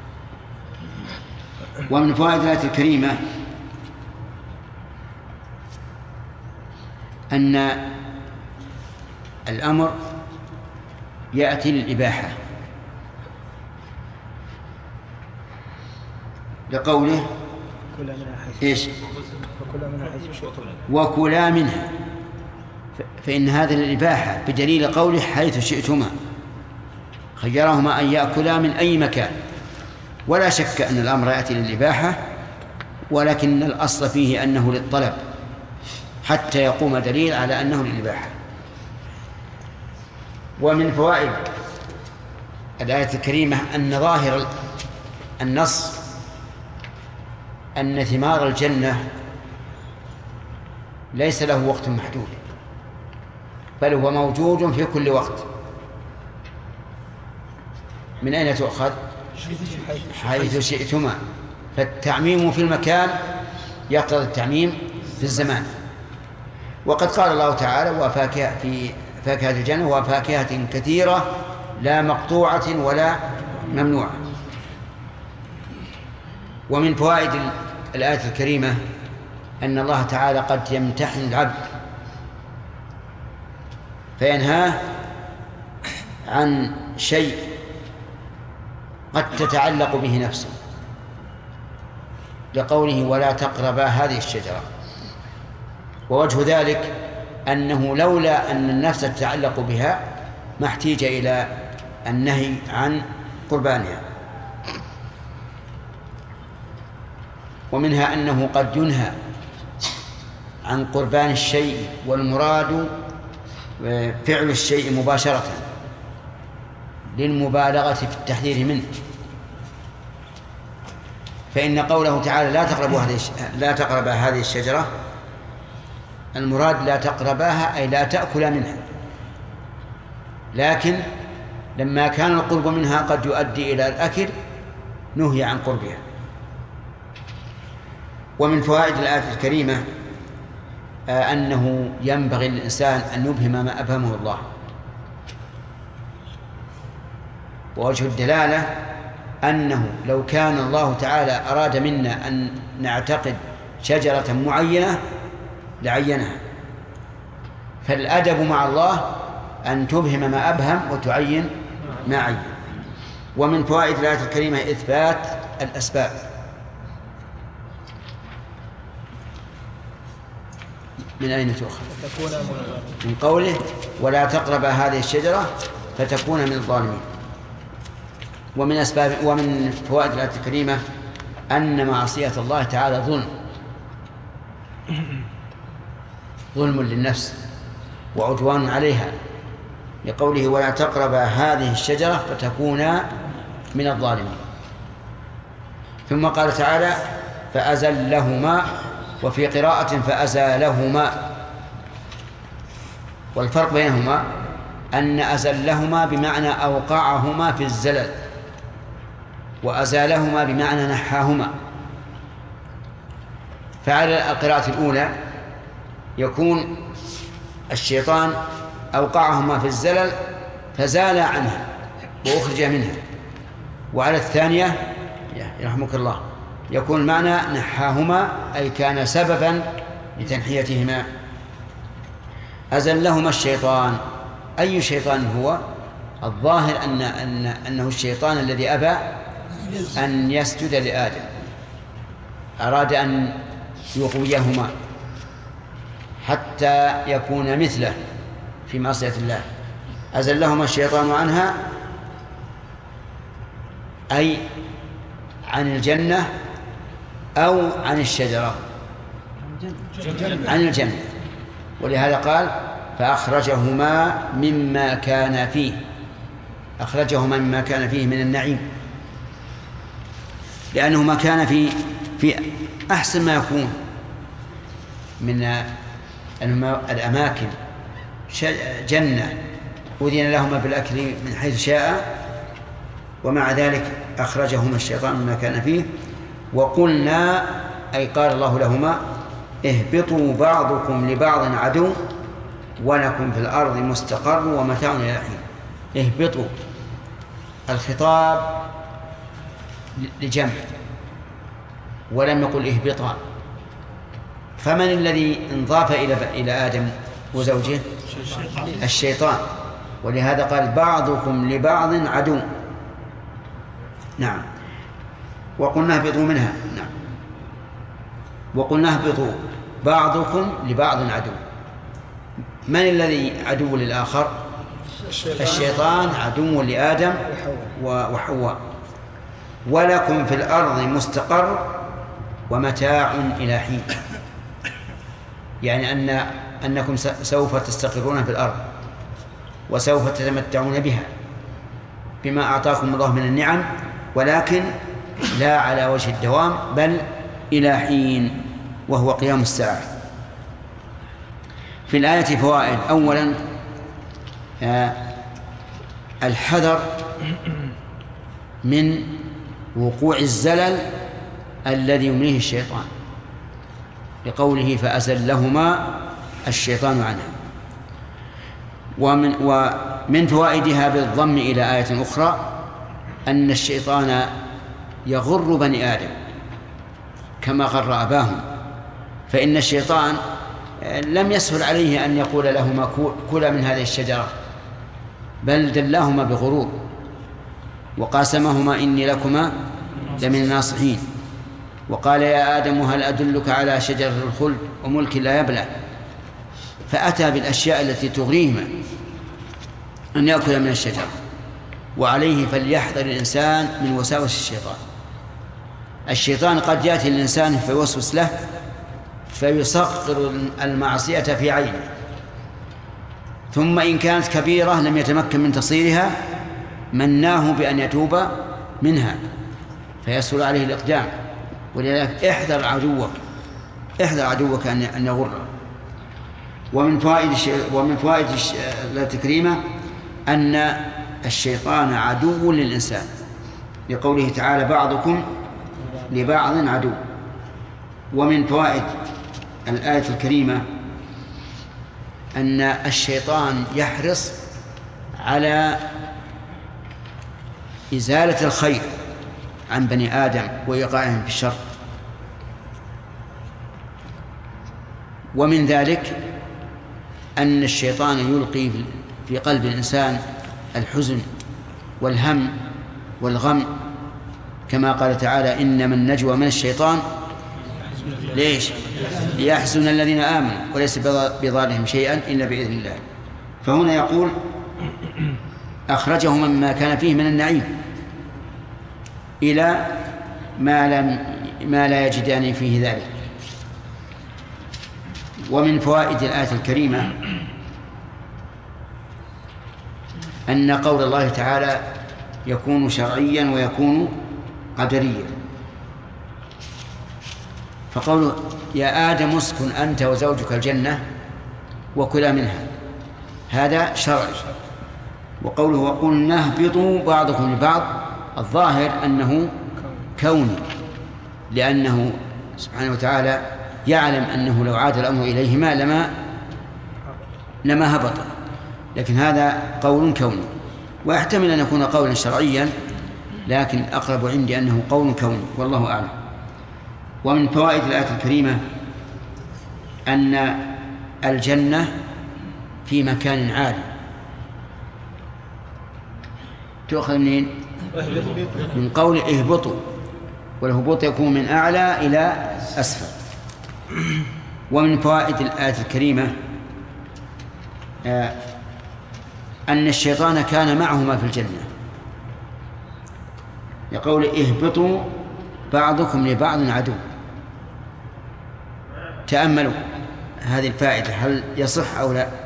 ومن فوائد الآية الكريمة أن الأمر يأتي للإباحة لقوله إيش؟ وكلا منها، فإن هذا للإباحة بدليل قوله حيث شئتما، خيرهما أن يأكلا من أي مكان. ولا شك أن الأمر يأتي للإباحة، ولكن الأصل فيه أنه للطلب حتى يقوم دليل على أنه للإباحة. ومن فوائد الآية الكريمة أن ظاهر النص أن ثمار الجنة ليس له وقت محدود، بل هو موجود في كل وقت. من أين تؤخذ؟ حيث شئتما، فالتعميم في المكان يقتضي التعميم في الزمان. وقد قال الله تعالى وفاكهة في فاكهة الجنة وفاكهة كثيرة لا مقطوعة ولا ممنوعة. ومن فوائد الآية الكريمة أن الله تعالى قد يمتحن العبد فينهاه عن شيء قد تتعلق به نفسه، لقوله ولا تقربا هذه الشجرة. ووجه ذلك أنه لولا أن النفس تتعلق بها ما احتيج إلى النهي عن قربانها. ومنها أنه قد ينهى عن قربان الشيء والمراد فعل الشيء مباشرة للمبالغة في التحذير منه. فإن قوله تعالى لا تقربا هذه الشجرة، المراد لا تقرباها أي لا تأكل منها، لكن لما كان القرب منها قد يؤدي إلى الأكل نهي عن قربها. ومن فوائد الآية الكريمة أنه ينبغي للإنسان أن يبهم ما أبهمه الله. ووجه الدلالة أنه لو كان الله تعالى أراد منا أن نعتقد شجرة معينة لعينها، فالأدب مع الله أن تبهم ما أبهم وتعين ما عين. ومن فوائد الآية الكريمة إثبات الأسباب، من أين تؤخذ؟ من قوله ولا تقرب هذه الشجرة فتكون من الظالمين. ومن فوائد الآية الكريمة أن معصية الله تعالى ظلم للنفس وعدوان عليها، لقوله ولا تقرب هذه الشجرة فتكون من الظالمين. ثم قال تعالى فأزلهما، وفي قراءة فأزالهما، والفرق بينهما أن أزلهما بمعنى أوقعهما في الزلل، وأزالهما بمعنى نحاهما. فعلى القراءة الأولى يكون الشيطان أوقعهما في الزلل فزال عنها وأخرج منها، وعلى الثانية يرحمك الله يكون معنى نحاهما أي كان سببا لتنحيتهما. أزلهما الشيطان، أي شيطان هو؟ الظاهر أنه الشيطان الذي أبى أن يسجد لآدم، أراد أن يغويهما حتى يكون مثله في معصية الله. أزلهما الشيطان عنها أي عن الجنة أو عن الشجرة، عن الجنة، ولهذا قال فأخرجهما مما كان فيه، أخرجهما مما كان فيه من النعيم، لأنه ما كان في أحسن ما يكون من الأماكن، جنة أذن لهما بالأكل من حيث شاء، ومع ذلك أخرجهما الشيطان مما كان فيه. وقلنا أي قال الله لهما اهبطوا بعضكم لبعض عدو ولكم في الأرض مستقر ومتاع إلى حين. اهبطوا، الخطاب لجمع ولم يقل اهبطا، فمن الذي انضاف إلى آدم وزوجه؟ الشيطان، ولهذا قال بعضكم لبعض عدو. نعم. وقلنا اهبطوا منها. نعم. وقلنا اهبطوا بعضكم لبعض عدو. من الذي عدو للآخر؟ الشيطان عدو لآدم وحواء. ولكم في الأرض مستقر ومتاع إلى حين، يعني أنكم سوف تستقرون في الأرض وسوف تتمتعون بها بما أعطاكم الله من النعم، ولكن لا على وجه الدوام بل إلى حين وهو قيام الساعة. في الآية فوائد. أولا الحذر من وقوع الزلل الذي يمليه الشيطان، لقوله فأزلهما الشيطان عنها. ومن فوائدها بالضم إلى آية أخرى أن الشيطان يغر بني آدم كما غر أباهم، فإن الشيطان لم يسهل عليه أن يقول لهما كلا من هذه الشجرة، بل دلاهما بغرور وقاسمهما إني لكما لمن الناصحين، وقال يا آدم هل أدلك على شجرة الخلد وملك لا يبلى، فأتى بالأشياء التي تغريهما أن يأكل من الشجرة. وعليه فليحذر الإنسان من وساوس الشيطان. الشيطان قد يأتي الإنسان فيوسوس له فيصغر المعصية في عينه، ثم إن كانت كبيرة لم يتمكن من تصيرها مناه بأن يتوب منها فيسهل عليه الإقدام. ولذلك احذر عدوك أن يغر. ومن فوائد التكريمة أن الشيطان عدو للإنسان، لقوله تعالى بعضكم لبعض عدو. ومن فوائد الآية الكريمة أن الشيطان يحرص على إزالة الخير عن بني آدم وإيقاعهم في الشر. ومن ذلك أن الشيطان يلقي في قلب الإنسان الحزن والهم والغم، كما قال تعالى إنما النجوى من الشيطان ليش؟ ليحزن الذين آمنوا وليس بضارهم شيئا إلا بإذن الله. فهنا يقول أخرجهم مما كان فيه من النعيم إلى ما لا يجدان فيه ذلك. ومن فوائد الآية الكريمة أن قول الله تعالى يكون شرعيا ويكون قدريا. فقوله يا آدم اسكن أنت وزوجك الجنة وكلا منها هذا شرعي. وقوله وقلنا اهبطوا بعضكم لبعض الظاهر أنه كوني، لأنه سبحانه وتعالى يعلم أنه لو عاد الأمر إليهما لما هبط، لكن هذا قول كوني. ويحتمل أن يكون قولا شرعيا، لكن أقرب عندي أنه قول كوني والله أعلم. ومن فوائد الآية الكريمة أن الجنة في مكان عالي. تؤخذ منين؟ من قول اهبطوا، والهبوط يكون من أعلى إلى أسفل. ومن فوائد الآية الكريمة أن الشيطان كان معهما في الجنة، يقول اهبطوا بعضكم لبعض عدو. تأملوا هذه الفائدة، هل يصح أو لا؟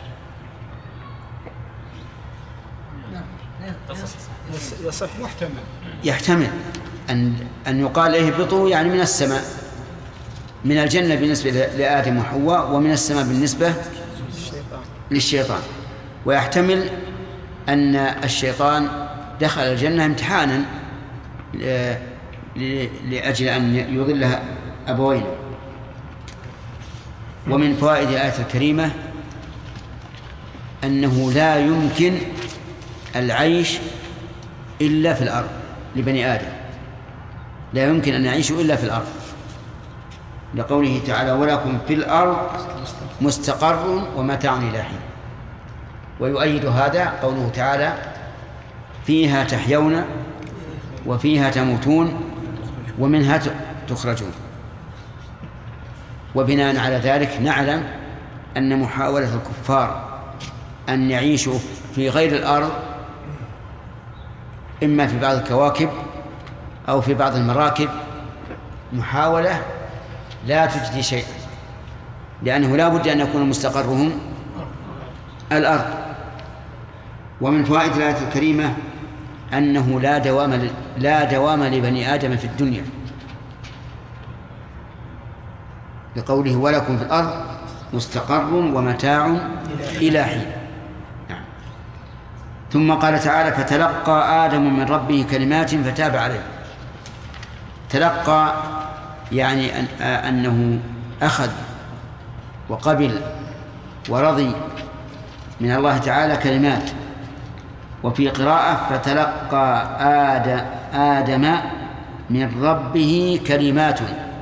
يصح، يحتمل أن يقال اهبطوا يعني من السماء، من الجنة بالنسبة لآدم وحواء، ومن السماء بالنسبة للشيطان. ويحتمل أن الشيطان دخل الجنة امتحانا لأجل أن يضلها أبوين. ومن فوائد الآية الكريمة أنه لا يمكن العيش إلا في الأرض لبني آدم، لا يمكن أن يعيشوا إلا في الأرض، لقوله تعالى ولكم في الأرض مستقر ومتاع إلى حين. ويؤيد هذا قوله تعالى فيها تحيون وفيها تموتون ومنها تخرجون. وبناء على ذلك نعلم أن محاولة الكفار أن يعيشوا في غير الأرض إما في بعض الكواكب أو في بعض المراكب محاولة لا تجدي شيئا، لأنه لا بد أن يكون مستقرهم الأرض. ومن فوائد الآية الكريمة أنه لا دوام لبني آدم في الدنيا، لقوله ولكم في الأرض مستقر ومتاع إلى حين. ثم قال تعالى فتلقى آدم من ربه كلمات فتاب عليه. تلقى يعني أنه أخذ وقبل ورضي من الله تعالى كلمات. وفي قراءة فتلقى آدم من ربه كلمات،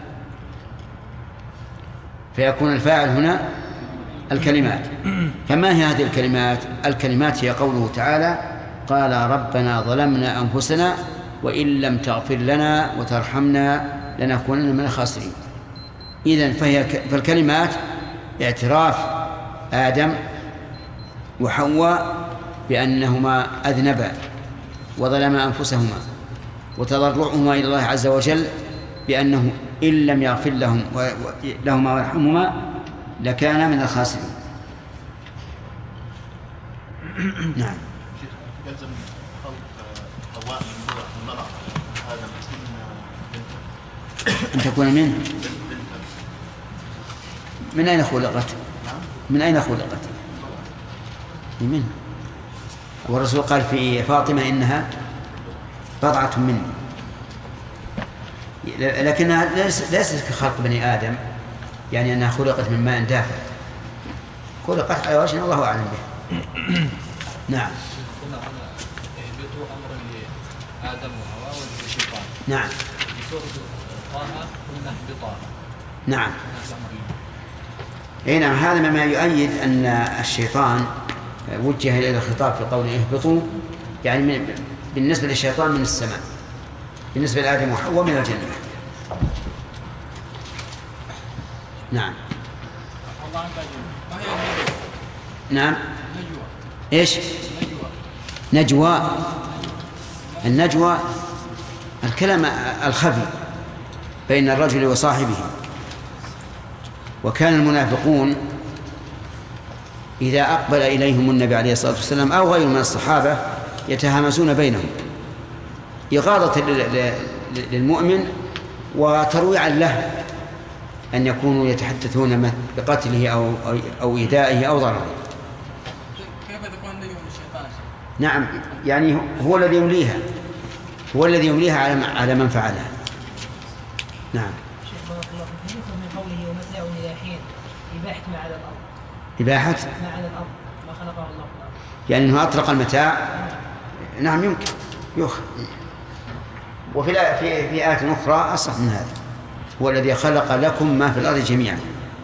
فيكون الفاعل هنا الكلمات. فما هي هذه الكلمات؟ الكلمات هي قوله تعالى قال ربنا ظلمنا أنفسنا وإن لم تغفر لنا وترحمنا لنكونن من الخاسرين. إذن فالكلمات اعتراف آدم وحواء بأنهما أذنبا وظلما أنفسهما، وتضرعهما إلى الله عز وجل بأنه إن لم يغفر لهما ويرحمهما لكان من الخاسرين. نعم. يلزم خلق حواء من المرأة هذا أن تكون من أين خلقت؟ من أين خلقت؟ منه. والرسول قال في فاطمة إنها بضعة مني، لكنها ليست كخلق بني آدم، يعني أنها خلقت من ماء دافئ، خلقت على وجه الله أعلم به. نعم. أمر لآدم وحواء والشيطان. نعم. في سورة طه قلنا اهبطا. نعم. أي نعم. هذا مما يؤيد أن الشيطان وجه إلى الخطاب في قوله اهبطوا، يعني بالنسبة للشيطان من السماء، بالنسبة لآدم وحواء من الجنة. نعم. والله عنك ما هي النجوى؟ نعم. نجوى. إيش؟ نجوى. النجوى الكلام الخفي بين الرجل وصاحبه. وكان المنافقون إذا أقبل إليهم النبي عليه الصلاة والسلام أو غيره من الصحابة يتهامسون بينهم إغاظة للمؤمن وترويعا له أن يكونوا يتحدثون بقتله أو إيذائه أو ضرره. كيف تكون نجوى من الشيطان؟ نعم، يعني هو الذي يمليها، هو الذي يمليها على من فعلها. نعم. شيخ بارك الله فيك، من قوله ومتاع إلى حين إباحة ما على الأرض. إباحة ما على الأرض ما خلقه الله في الأرض. يعني أنه أطلق المتاع. نعم يمكن وفي في آية أخرى أصح من هذا، هو الذي خلق لكم ما في الأرض جميعا.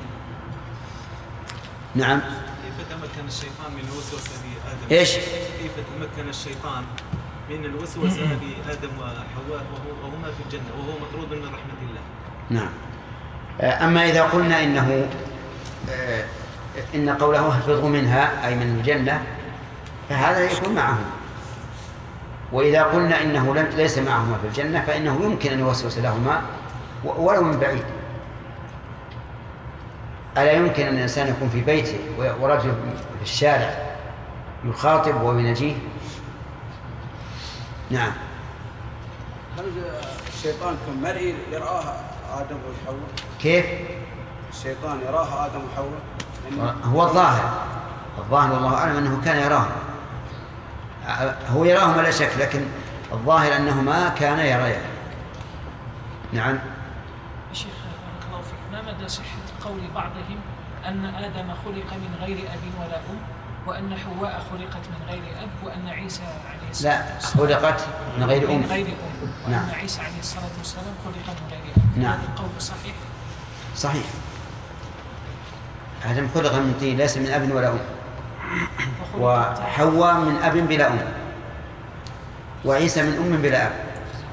نعم. كيف تمكن الشيطان من الوسوسة لآدم؟ إيش؟ كيف تمكن الشيطان من الوسوسة لآدم وحواء وهما في الجنة وهو مطرود من رحمة الله؟ نعم. أما إذا قلنا إن قوله اهبطوا منها أي من الجنة فهذا يكون معهم، وإذا قلنا إنه ليس معهما في الجنة فإنه يمكن أن يوسوس لهما ولو من بعيد. ألا يمكن أن الإنسان يكون في بيته ورجل في الشارع يخاطب ويناجيه؟ نعم. هل الشيطان كمرئي يرآها آدم وحواء؟ كيف؟ الشيطان يراها آدم وحواء؟ هو الظاهر والله أعلم أنه كان يراهم، هو يراهم لا شك، لكن الظاهر أنهما كان يريان. نعم. شيخ بارك الله فيك، ما مدى صحة قول بعضهم أن آدم خلق من غير أب ولا أم، وأن حواء خلقت من غير أب، وأن عيسى عليه الصلاة والسلام خلقت من غير أم، وأن عيسى عليه الصلاة والسلام خلق من غير أب. نعم. هذا القول صحيح؟ صحيح. آدم خلق من طين ليس من أب ولا أم، وحواء من أب بلا أم، وعيسى من أم بلا أب.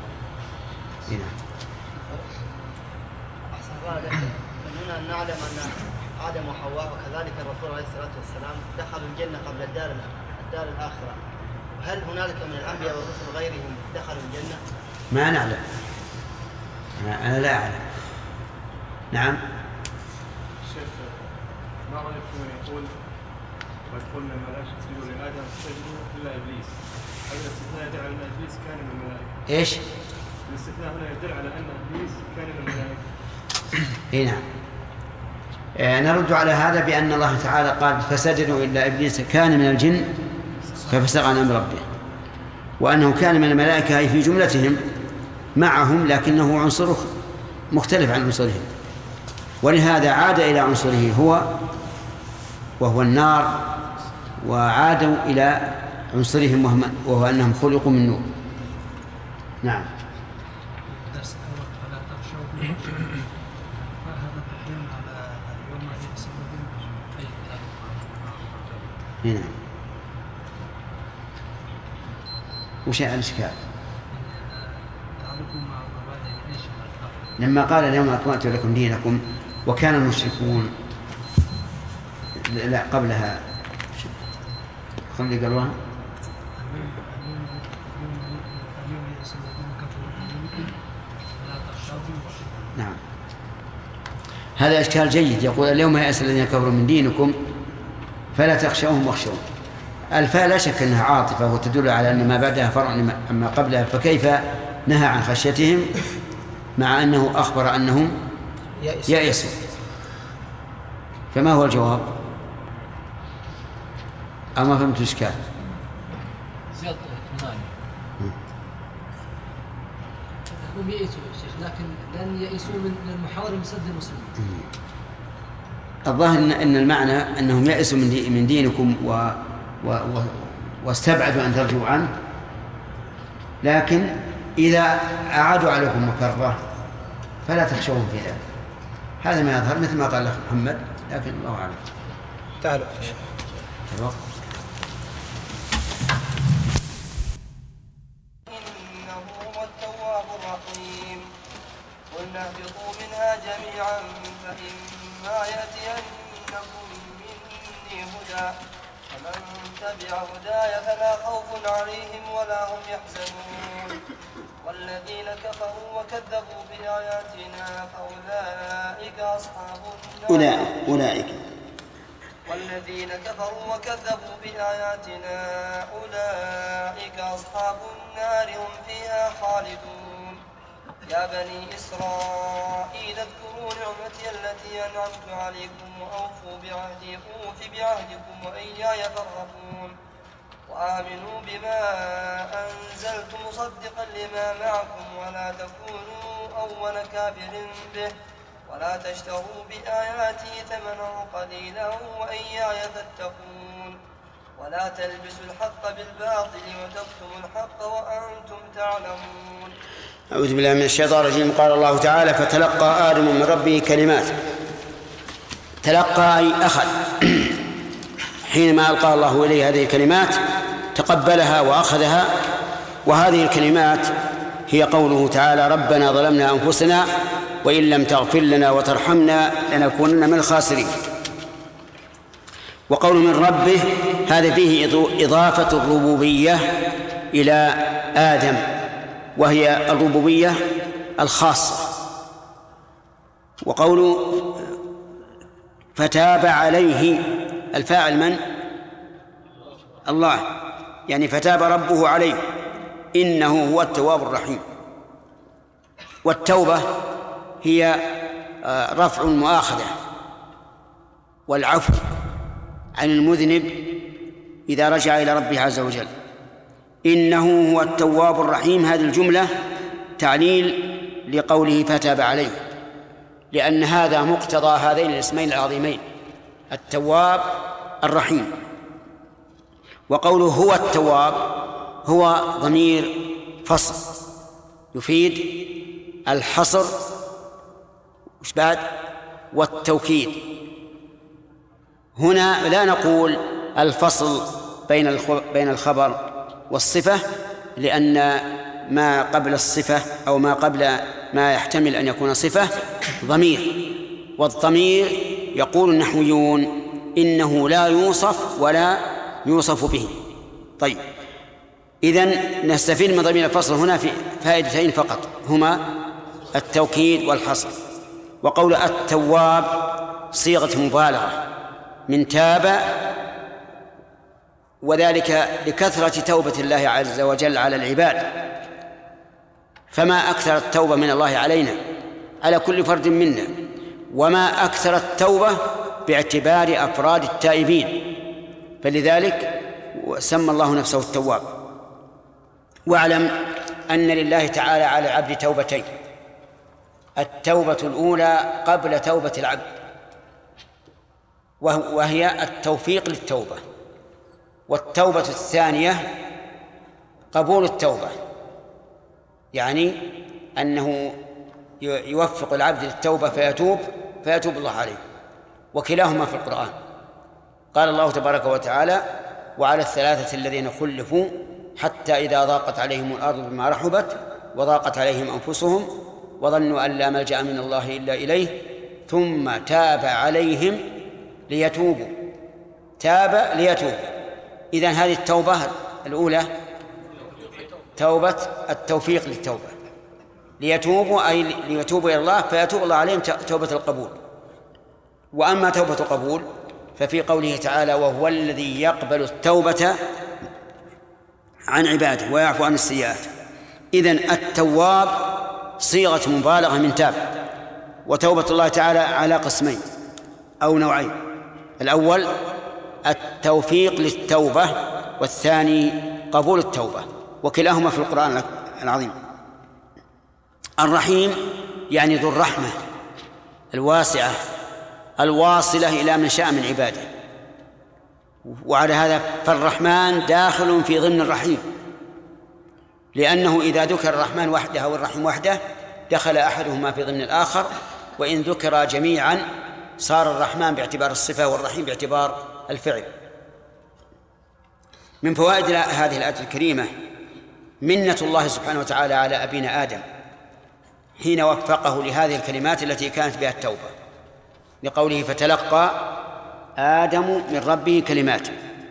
أحسن الله عليك. من هنا نعلم أن آدم وحواء وكذلك الرسول عليه الصلاة والسلام دخلوا الجنة قبل الدار الآخرة، وهل هنالك من الأنبياء والرسل غيرهم دخلوا الجنة؟ ما نعلم، أنا لا أعلم. نعم. الشيخ ما رأيكم من يقول ويقولنا الملائكة يسجدوا لآدم سجدوا إلا إبليس؟ هذا الاستثناء يدل على أن إبليس كان من الملائكة. إيش؟ الاستثناء هنا يدل على أن إبليس كان من الملائكة. إيه نعم. نرد على هذا بأن الله تعالى قال فسجدوا إلا إبليس كان من الجن ففسق عن أمر ربه، وأنه كان من الملائكة أي في جملتهم معهم، لكنه عنصره مختلف عن عنصرهم، ولهذا عاد إلى عنصره وهو النار، وعادوا إلى عنصرهم وهو أنهم خلقوا من نور. نعم. هنا وش الإشكال؟ لما قال اليوم أكملت لكم دينكم وكان المشركون لا قبلها خلي قالوها نعم. هذا إشكال جيد. يقول اليوم يأس الذين كفروا من دينكم فلا تخشوهم واخشون. الفاء لا شك أنها عاطفة وتدل على أن ما بعدها فرع أما قبلها، فكيف نهى عن خشيتهم مع أنه أخبر أنهم يأسوا؟ فما هو الجواب؟ أما فهمت الإشكال؟ زيادة اطمئنان. هم يئسوا يا شيخ، لكن لن يئسوا من المحاولة من سد المسلمين. الظاهر أن المعنى أنهم يأسوا من دينكم واستبعدوا أن ترجعوا عنه، لكن إذا أعادوا عليكم مكرة فلا تخشوهم في ذلك. هذا ما يظهر مثل ما قال لك محمد، لكن الله أعلم. تعالوا. إنه هو التواب الرحيم. قلنا اهبطوا منها جميعا فإما إما يأتينكم مني هدى فمن تبع هداي فلا خوف عليهم ولا هم يحزنون والذين كفروا وكذبوا بآياتنا فأولئك أصحاب النار والذين كفروا وكذبوا بآياتنا أولئك أصحاب النار هم فيها خالدون يا بني إسرائيل اذكروا نعمتي التي أنعمت عليكم وأوفوا بعهدي أوف بعهدكم وإياي فارهبون وآمنوا بما أنزلت مصدقا لما معكم ولا تكونوا أول كافر به ولا تشتروا بآياتي ثمنا قليلا وإياي فاتقون ولا تلبسوا الحق بالباطل وتكتموا الحق وأنتم تعلمون. أعوذ بالله من الشيطان الرجيم. قال الله تعالى: فتلقى آدم من ربه كلمات. تلقى أي أخذ، حينما ألقى الله إليه هذه الكلمات تقبلها وأخذها. وهذه الكلمات هي قوله تعالى: ربنا ظلمنا أنفسنا وإن لم تغفر لنا وترحمنا لنكونن من الخاسرين. وقول من ربه هذا فيه إضافة الربوبية إلى آدم، وهي الربوبية الخاصة. وقوله فتاب عليه، الفاعل من؟ الله، يعني فتاب ربه عليه إنه هو التواب الرحيم. والتوبة هي رفع المؤاخذة والعفو عن المذنب إذا رجع إلى ربه عز وجل. إنه هو التواب الرحيم، هذه الجملة تعليل لقوله فتاب عليه، لأن هذا مقتضى هذين الاسمين العظيمين: التواب الرحيم. وقوله هو التواب هو ضمير فصل يفيد الحصر وش بعد والتوكيد. هنا لا نقول الفصل بين الخبر والصفة، لأن ما قبل الصفة أو ما قبل ما يحتمل أن يكون صفة ضمير، والضمير يقول النحويون إنه لا يوصف ولا يوصف به. طيب، إذن نستفيد من ضمير الفصل هنا في فائدتين فقط، هما التوكيد والحصر. وقول التواب صيغة مبالغة من تاب، وذلك لكثرة توبة الله عز وجل على العباد. فما أكثر التوبة من الله علينا، على كل فرد منا، وما أكثر التوبة باعتبار أفراد التائبين، فلذلك سمى الله نفسه التواب. واعلم أن لله تعالى على العبد توبتين: التوبة الأولى قبل توبة العبد، وهي التوفيق للتوبة، والتوبة الثانية قبول التوبة، يعني أنه يوفق العبد للتوبة فيتوب الله عليه، وكلاهما في القرآن. قال الله تبارك وتعالى: وعلى الثلاثة الذين خلفوا حتى إذا ضاقت عليهم الأرض بما رحبت وضاقت عليهم أنفسهم وظنوا أن لا ملجأ من الله إلا إليه ثم تاب عليهم ليتوبوا. تاب ليتوبوا. إذن هذه التوبة الأولى توبة التوفيق للتوبة، ليتوبوا أي ليتوبوا إلى الله فيتوب الله عليهم توبة القبول. وأما توبة القبول ففي قوله تعالى: وهو الذي يقبل التوبة عن عباده ويعفو عن السيئات. إذن التواب صيغة مبالغة من تاب. وتوبة الله تعالى على قسمين أو نوعين: الأول التوفيق للتوبة، والثاني قبول التوبة، وكلاهما في القرآن العظيم. الرحيم يعني ذو الرحمة الواسعة الواصلة إلى من شاء من عباده. وعلى هذا فالرحمن داخل في ضمن الرحيم، لأنه إذا ذكر الرحمن وحده أو الرحيم وحده دخل أحدهما في ضمن الآخر، وإن ذكر جميعا صار الرحمن باعتبار الصفة والرحيم باعتبار الفعل. من فوائد هذه الآية الكريمة منة الله سبحانه وتعالى على أبينا آدم حين وفقه لهذه الكلمات التي كانت بها التوبة. لقوله فتلقى آدم من ربه كلمات.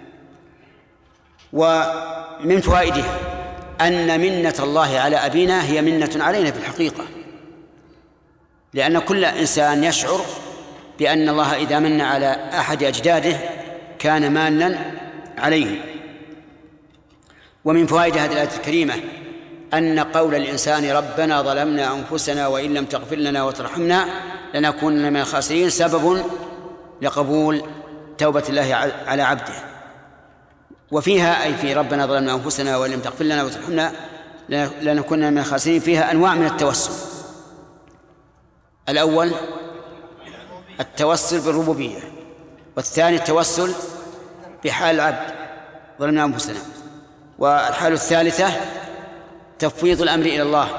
ومن فوائدها أن منة الله على أبينا هي منة علينا في الحقيقة، لأن كل إنسان يشعر بأن الله إذا من على أحد أجداده كان مانا عليه. ومن فوائد هذه الآية الكريمة أن قول الإنسان ربنا ظلمنا أنفسنا وإن لم تغفر لنا وترحمنا لنكونن من الخاسرين سبب لقبول توبة الله على عبده. وفيها أي في ربنا ظلمنا أنفسنا وإن لم تغفر لنا وترحمنا لنكونن من الخاسرين فيها أنواع من التوسل. الأول التوسل بالربوبية، والثاني التوسل بحال العبد ظلمنا أنفسنا، والحالة الثالثة تفويض الأمر إلى الله،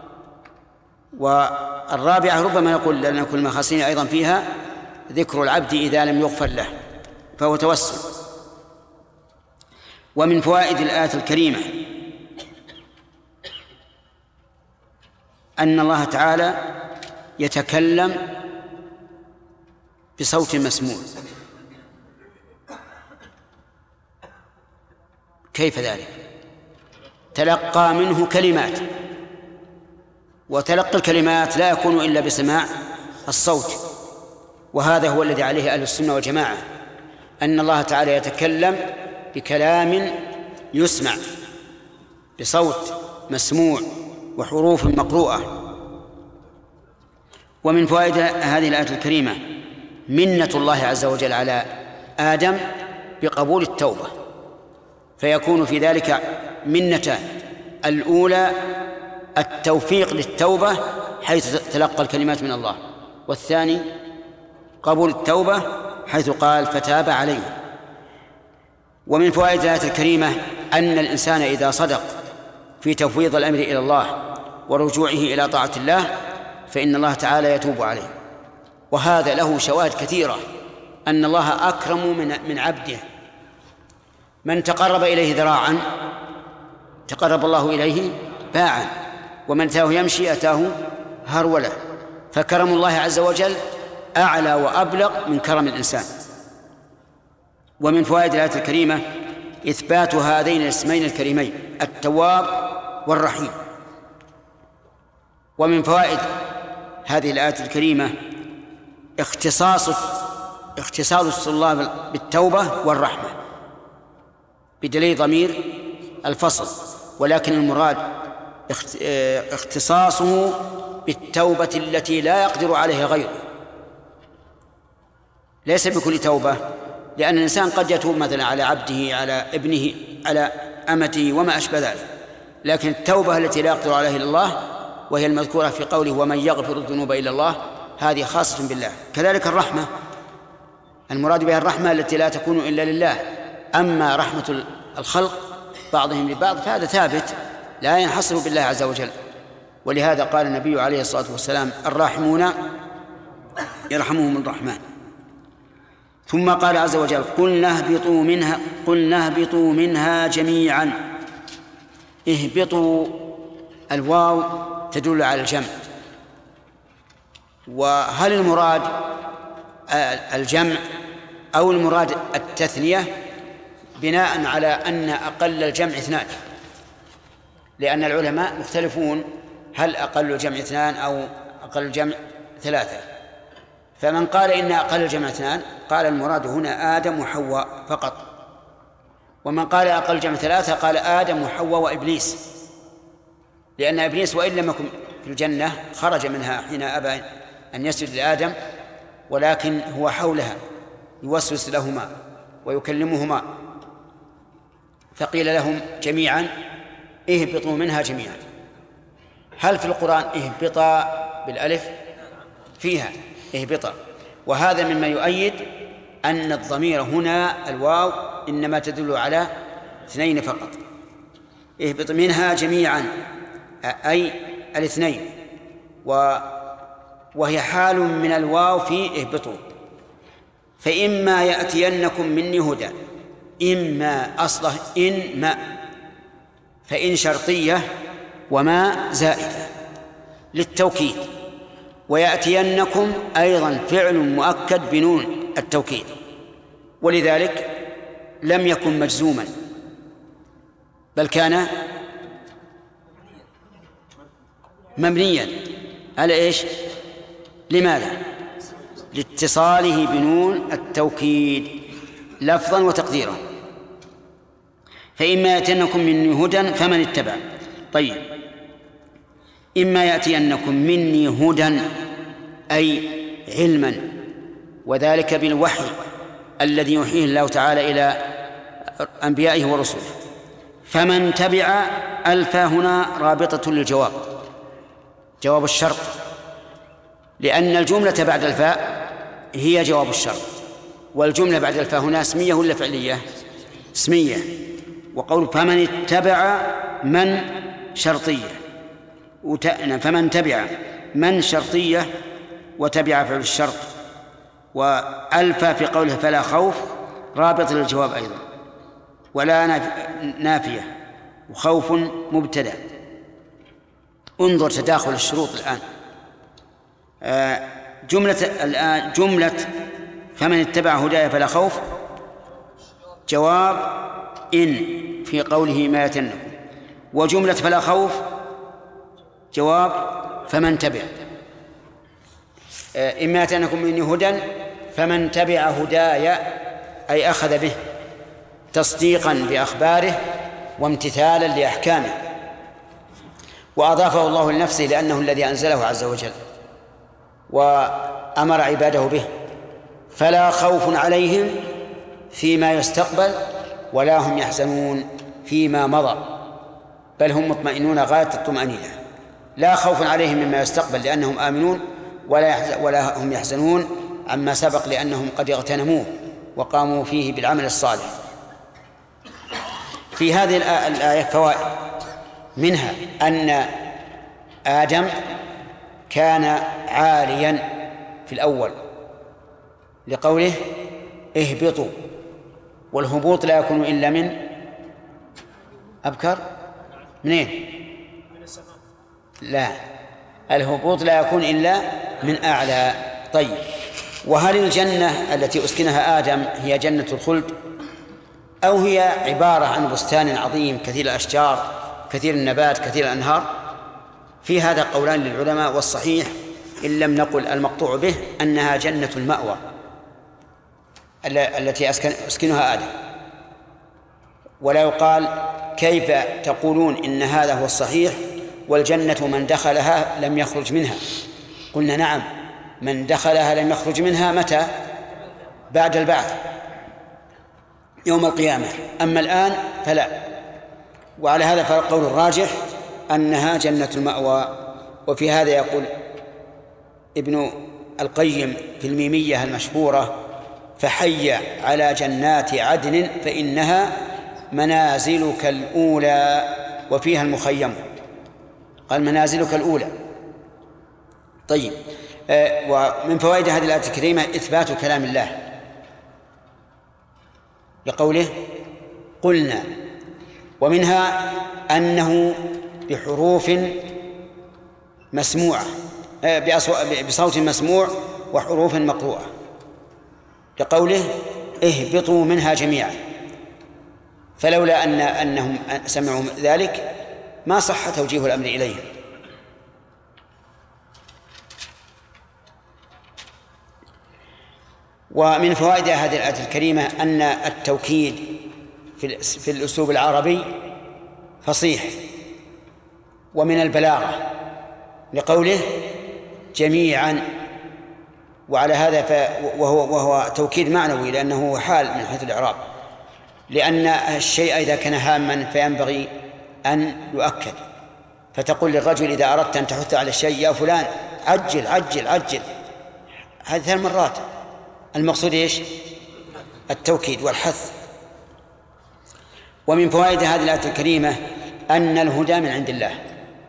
والرابعة ربما نقول لنكون من الخاسرين أيضا فيها ذكر العبد إذا لم يغفر له فهو توسل. ومن فوائد الآية الكريمة أن الله تعالى يتكلم بصوت مسموع. كيف ذلك؟ تلقى منه كلمات، وتلقي الكلمات لا يكون إلا بسماع الصوت، وهذا هو الذي عليه أهل السنة والجماعة، أن الله تعالى يتكلم بكلام يسمع بصوت مسموع وحروف مقروءة. ومن فوائد هذه الآية الكريمة منة الله عز وجل على آدم بقبول التوبة، فيكون في ذلك منتان: الأولى التوفيق للتوبة حيث تلقى الكلمات من الله، والثاني قبول التوبة حيث قال فتاب عليه. ومن فوائد الآية الكريمة أن الإنسان إذا صدق في تفويض الأمر إلى الله ورجوعه إلى طاعة الله فإن الله تعالى يتوب عليه، وهذا له شواهد كثيرة أن الله أكرم من عبده. من تقرب إليه ذراعا تقرب الله إليه باعا، ومن أتاه يمشي أتاه هرولة، فكرم الله عز وجل أعلى وأبلغ من كرم الإنسان. ومن فوائد الآية الكريمة إثبات هذين الاسمين الكريمين التواب والرحيم. ومن فوائد هذه الآية الكريمة اختصاص الطلاب بالتوبة والرحمة بدليل ضمير الفصل، ولكن المراد اختصاصه بالتوبة التي لا يقدر عليها غيره، ليس بكل توبة، لأن الإنسان قد يتوب مثلا على عبده، على ابنه، على أمته وما أشبه ذلك، لكن التوبة التي لا يقدر عليها إلا الله وهي المذكورة في قوله ومن يغفر الذنوب إلا الله هذه خاصة بالله. كذلك الرحمة المراد بها الرحمة التي لا تكون إلا لله، أما رحمة الخلق بعضهم لبعض فهذا ثابت لا ينحصر بالله عز وجل. ولهذا قال النبي عليه الصلاة والسلام الراحمون يرحمهم الرحمن. ثم قال عز وجل قلنا اهبطوا منها جميعا. اهبطوا الواو تدل على الجمع، وهل المراد الجمع أو المراد التثنية بناء على أن أقل الجمع 2، لأن العلماء مختلفون هل أقل الجمع 2 أو أقل الجمع 3، فمن قال إن أقل الجمع 2 قال المراد هنا آدم وحواء فقط، ومن قال أقل الجمع 3 قال آدم وحواء وإبليس، لأن إبليس وإن لم يكن في الجنة خرج منها حين أبى أن يسجد لآدم، ولكن هو حولها يوسوس لهما ويكلمهما، فقيل لهم جميعا اهبطوا منها جميعا. هل في القرآن اهبطا بالألف؟ فيها اهبطا، وهذا مما يؤيد أن الضمير هنا الواو إنما تدل على 2 فقط. اهبط منها جميعا أي 2، وهي حال من الواو في اهبطوا. فإما يأتينكم مني هدى، إما أصله إن ما، فإن شرطية وما زائدة للتوكيد، ويأتينكم أيضا فعل مؤكد بنون التوكيد، ولذلك لم يكن مجزوما بل كان مبنيا على إيش؟ لماذا؟ لاتصاله بنون التوكيد لفظا وتقديرا. فإما يأتينكم مني هدى فمن اتبع. طيب، إما يأتينكم مني هدى أي علما، وذلك بالوحي الذي يوحيه الله تعالى إلى أنبيائه ورسله. فمن تبع الفاء هنا رابطة للجواب، جواب الشرط، لأن الجملة بعد الفاء هي جواب الشرط، والجملة بعد الفاء هنا اسمية ولا فعلية؟ اسمية. وقول فمن اتبع من شرطية، فمن تبع من شرطية وتبع فعل الشرط، وألفى في قوله فلا خوف رابط للجواب أيضا، ولا نافية، وخوف مبتدأ. انظر تداخل الشروط الآن. جملة فمن اتبع هدايا فلا خوف جواب إن في قوله ما يأتينكم، وجملة فلا خوف جواب فمن تبع. إما يأتينكم مني هدى فمن تبع هدايا أي أخذ به تصديقا بأخباره وامتثالا لأحكامه، وأضافه الله لنفسه لأنه الذي أنزله عز وجل وأمر عباده به. فلا خوف عليهم فيما يستقبل ولا هم يحزنون فيما مضى، بل هم مطمئنون غاية الطمأنينة. لا خوف عليهم مما يستقبل لأنهم آمنون، ولا هم يحزنون عما سبق لأنهم قد اغتنموه وقاموا فيه بالعمل الصالح. في هذه الآية فوائد، منها أن آدم كان عاليا في الأول لقوله اهبطوا، والهبوط لا يكون إلا من أبكر منين؟ من السماء. لا، الهبوط لا يكون إلا من أعلى. طيب، وهل الجنة التي أسكنها آدم هي جنة الخلد أو هي عبارة عن بستان عظيم كثير الأشجار كثير النبات كثير الأنهار؟ في هذا قولان للعلماء، والصحيح إن لم نقل المقطوع به أنها جنة المأوى التي أسكنها آدم. ولا يقال كيف تقولون إن هذا هو الصحيح والجنة من دخلها لم يخرج منها. قلنا نعم، من دخلها لم يخرج منها متى؟ بعد البعث يوم القيامة، أما الآن فلا. وعلى هذا فالقول الراجح أنها جنة المأوى. وفي هذا يقول ابن القيم في الميمية المشهورة: فحي على جنات عدن فإنها منازلك الأولى وفيها المخيم. قال منازلك الأولى. طيب، ومن فوائد هذه الآية الكريمة إثبات كلام الله لقوله قلنا، ومنها أنه بحروف مسموعة بصوت مسموع وحروف مقروءة، لقوله اهبطوا منها جميعا، فلولا أنهم سمعوا ذلك ما صح توجيه الأمر إليهم. ومن فوائد هذه الآية الكريمة أن التوكيد في الأسلوب العربي فصيح ومن البلاغة، لقوله جميعا. وعلى هذا وهو توكيد معنوي لأنه حال من حيث الإعراب، لأن الشيء إذا كان هاما فينبغي أن يؤكد، فتقول للرجل إذا أردت أن تحث على الشيء: يا فلان عجل عجل عجل، هذه 3 مرات. المقصود إيش؟ التوكيد والحث. ومن فوائد هذه الآية الكريمة أن الهدى من عند الله،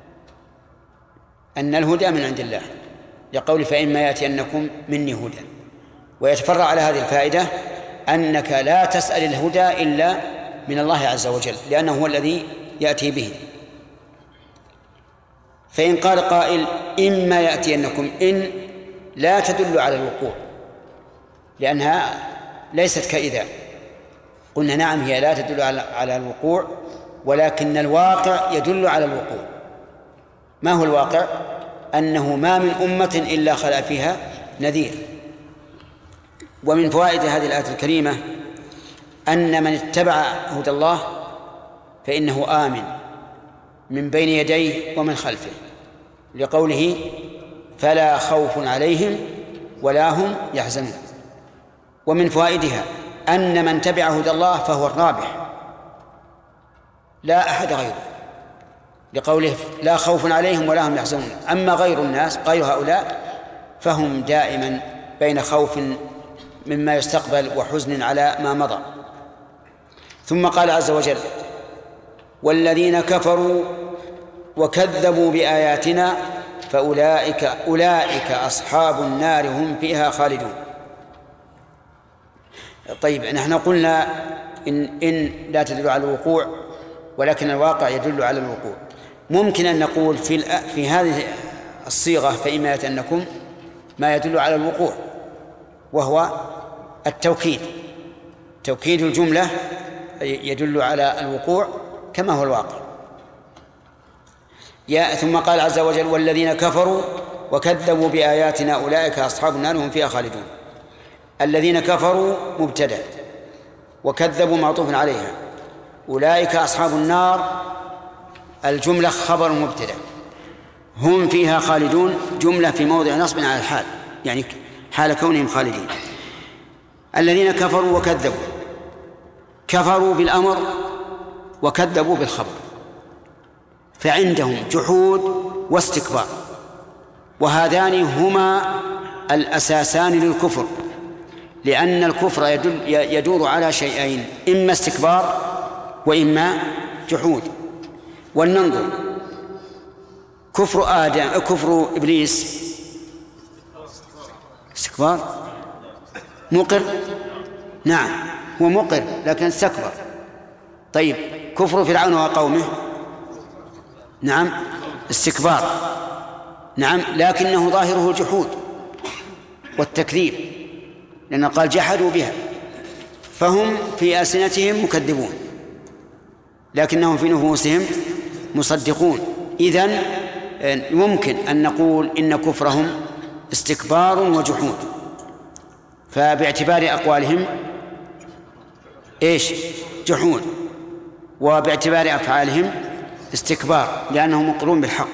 أن الهدى من عند الله، لقول فإما يأتينكم مني هدى. ويتفرع على هذه الفائدة أنك لا تسأل الهدى إلا من الله عز وجل، لأنه هو الذي يأتي به. فإن قال قائل: إما يأتينكم إن لا تدل على الوقوع لأنها ليست كإذا. قلنا نعم هي لا تدل على الوقوع، ولكن الواقع يدل على الوقوع. ما هو الواقع؟ أنه ما من أمة إلا خلا فيها نذير. ومن فوائد هذه الآية الكريمة أن من اتبع هدى الله فإنه آمن من بين يديه ومن خلفه، لقوله فلا خوف عليهم ولا هم يحزنون. ومن فوائدها أن من تبع هدى الله فهو الرابح لا أحد غيره، لقوله لا خوف عليهم ولا هم يحزنون. أما غير الناس غير هؤلاء فهم دائما بين خوف مما يستقبل وحزن على ما مضى. ثم قال عز وجل والذين كفروا وكذبوا بآياتنا فأولئك أصحاب النار هم فيها خالدون. طيب نحن قلنا إن لا تدل على الوقوع ولكن الواقع يدل على الوقوع. ممكن أن نقول في هذه الصيغة فإما يأتينكم ما يدل على الوقوع وهو التوكيد، توكيد الجملة يدل على الوقوع كما هو الواقع. ثم قال عز وجل والذين كفروا وكذبوا بآياتنا أولئك أصحاب النار هم فيها خالدون. الذين كفروا مبتدأ وكذبوا معطوف عليها، أولئك أصحاب النار الجملة خبر مبتدأ، هم فيها خالدون جملة في موضع نصب على الحال، يعني حال كونهم خالدين. الذين كفروا وكذبوا، كفروا بالأمر وكذبوا بالخبر، فعندهم جحود واستكبار، وهذان هما الأساسان للكفر، لأن الكفر يدور على شيئين، إما استكبار وإما جحود. ولننظر كفر إبليس استكبار مقر، نعم هو مقر لكن استكبر. طيب كفر فرعون وقومه نعم استكبار، نعم لكنه ظاهره الجحود والتكذيب، لأنه قال جحدوا بها، فهم في ألسنتهم مكذبون لكنهم في نفوسهم مصدقون. إذن يمكن أن نقول إن كفرهم استكبار وجحود، فباعتبار أقوالهم إيش جحود، وباعتبار أفعالهم استكبار لأنهم مقرون بالحق.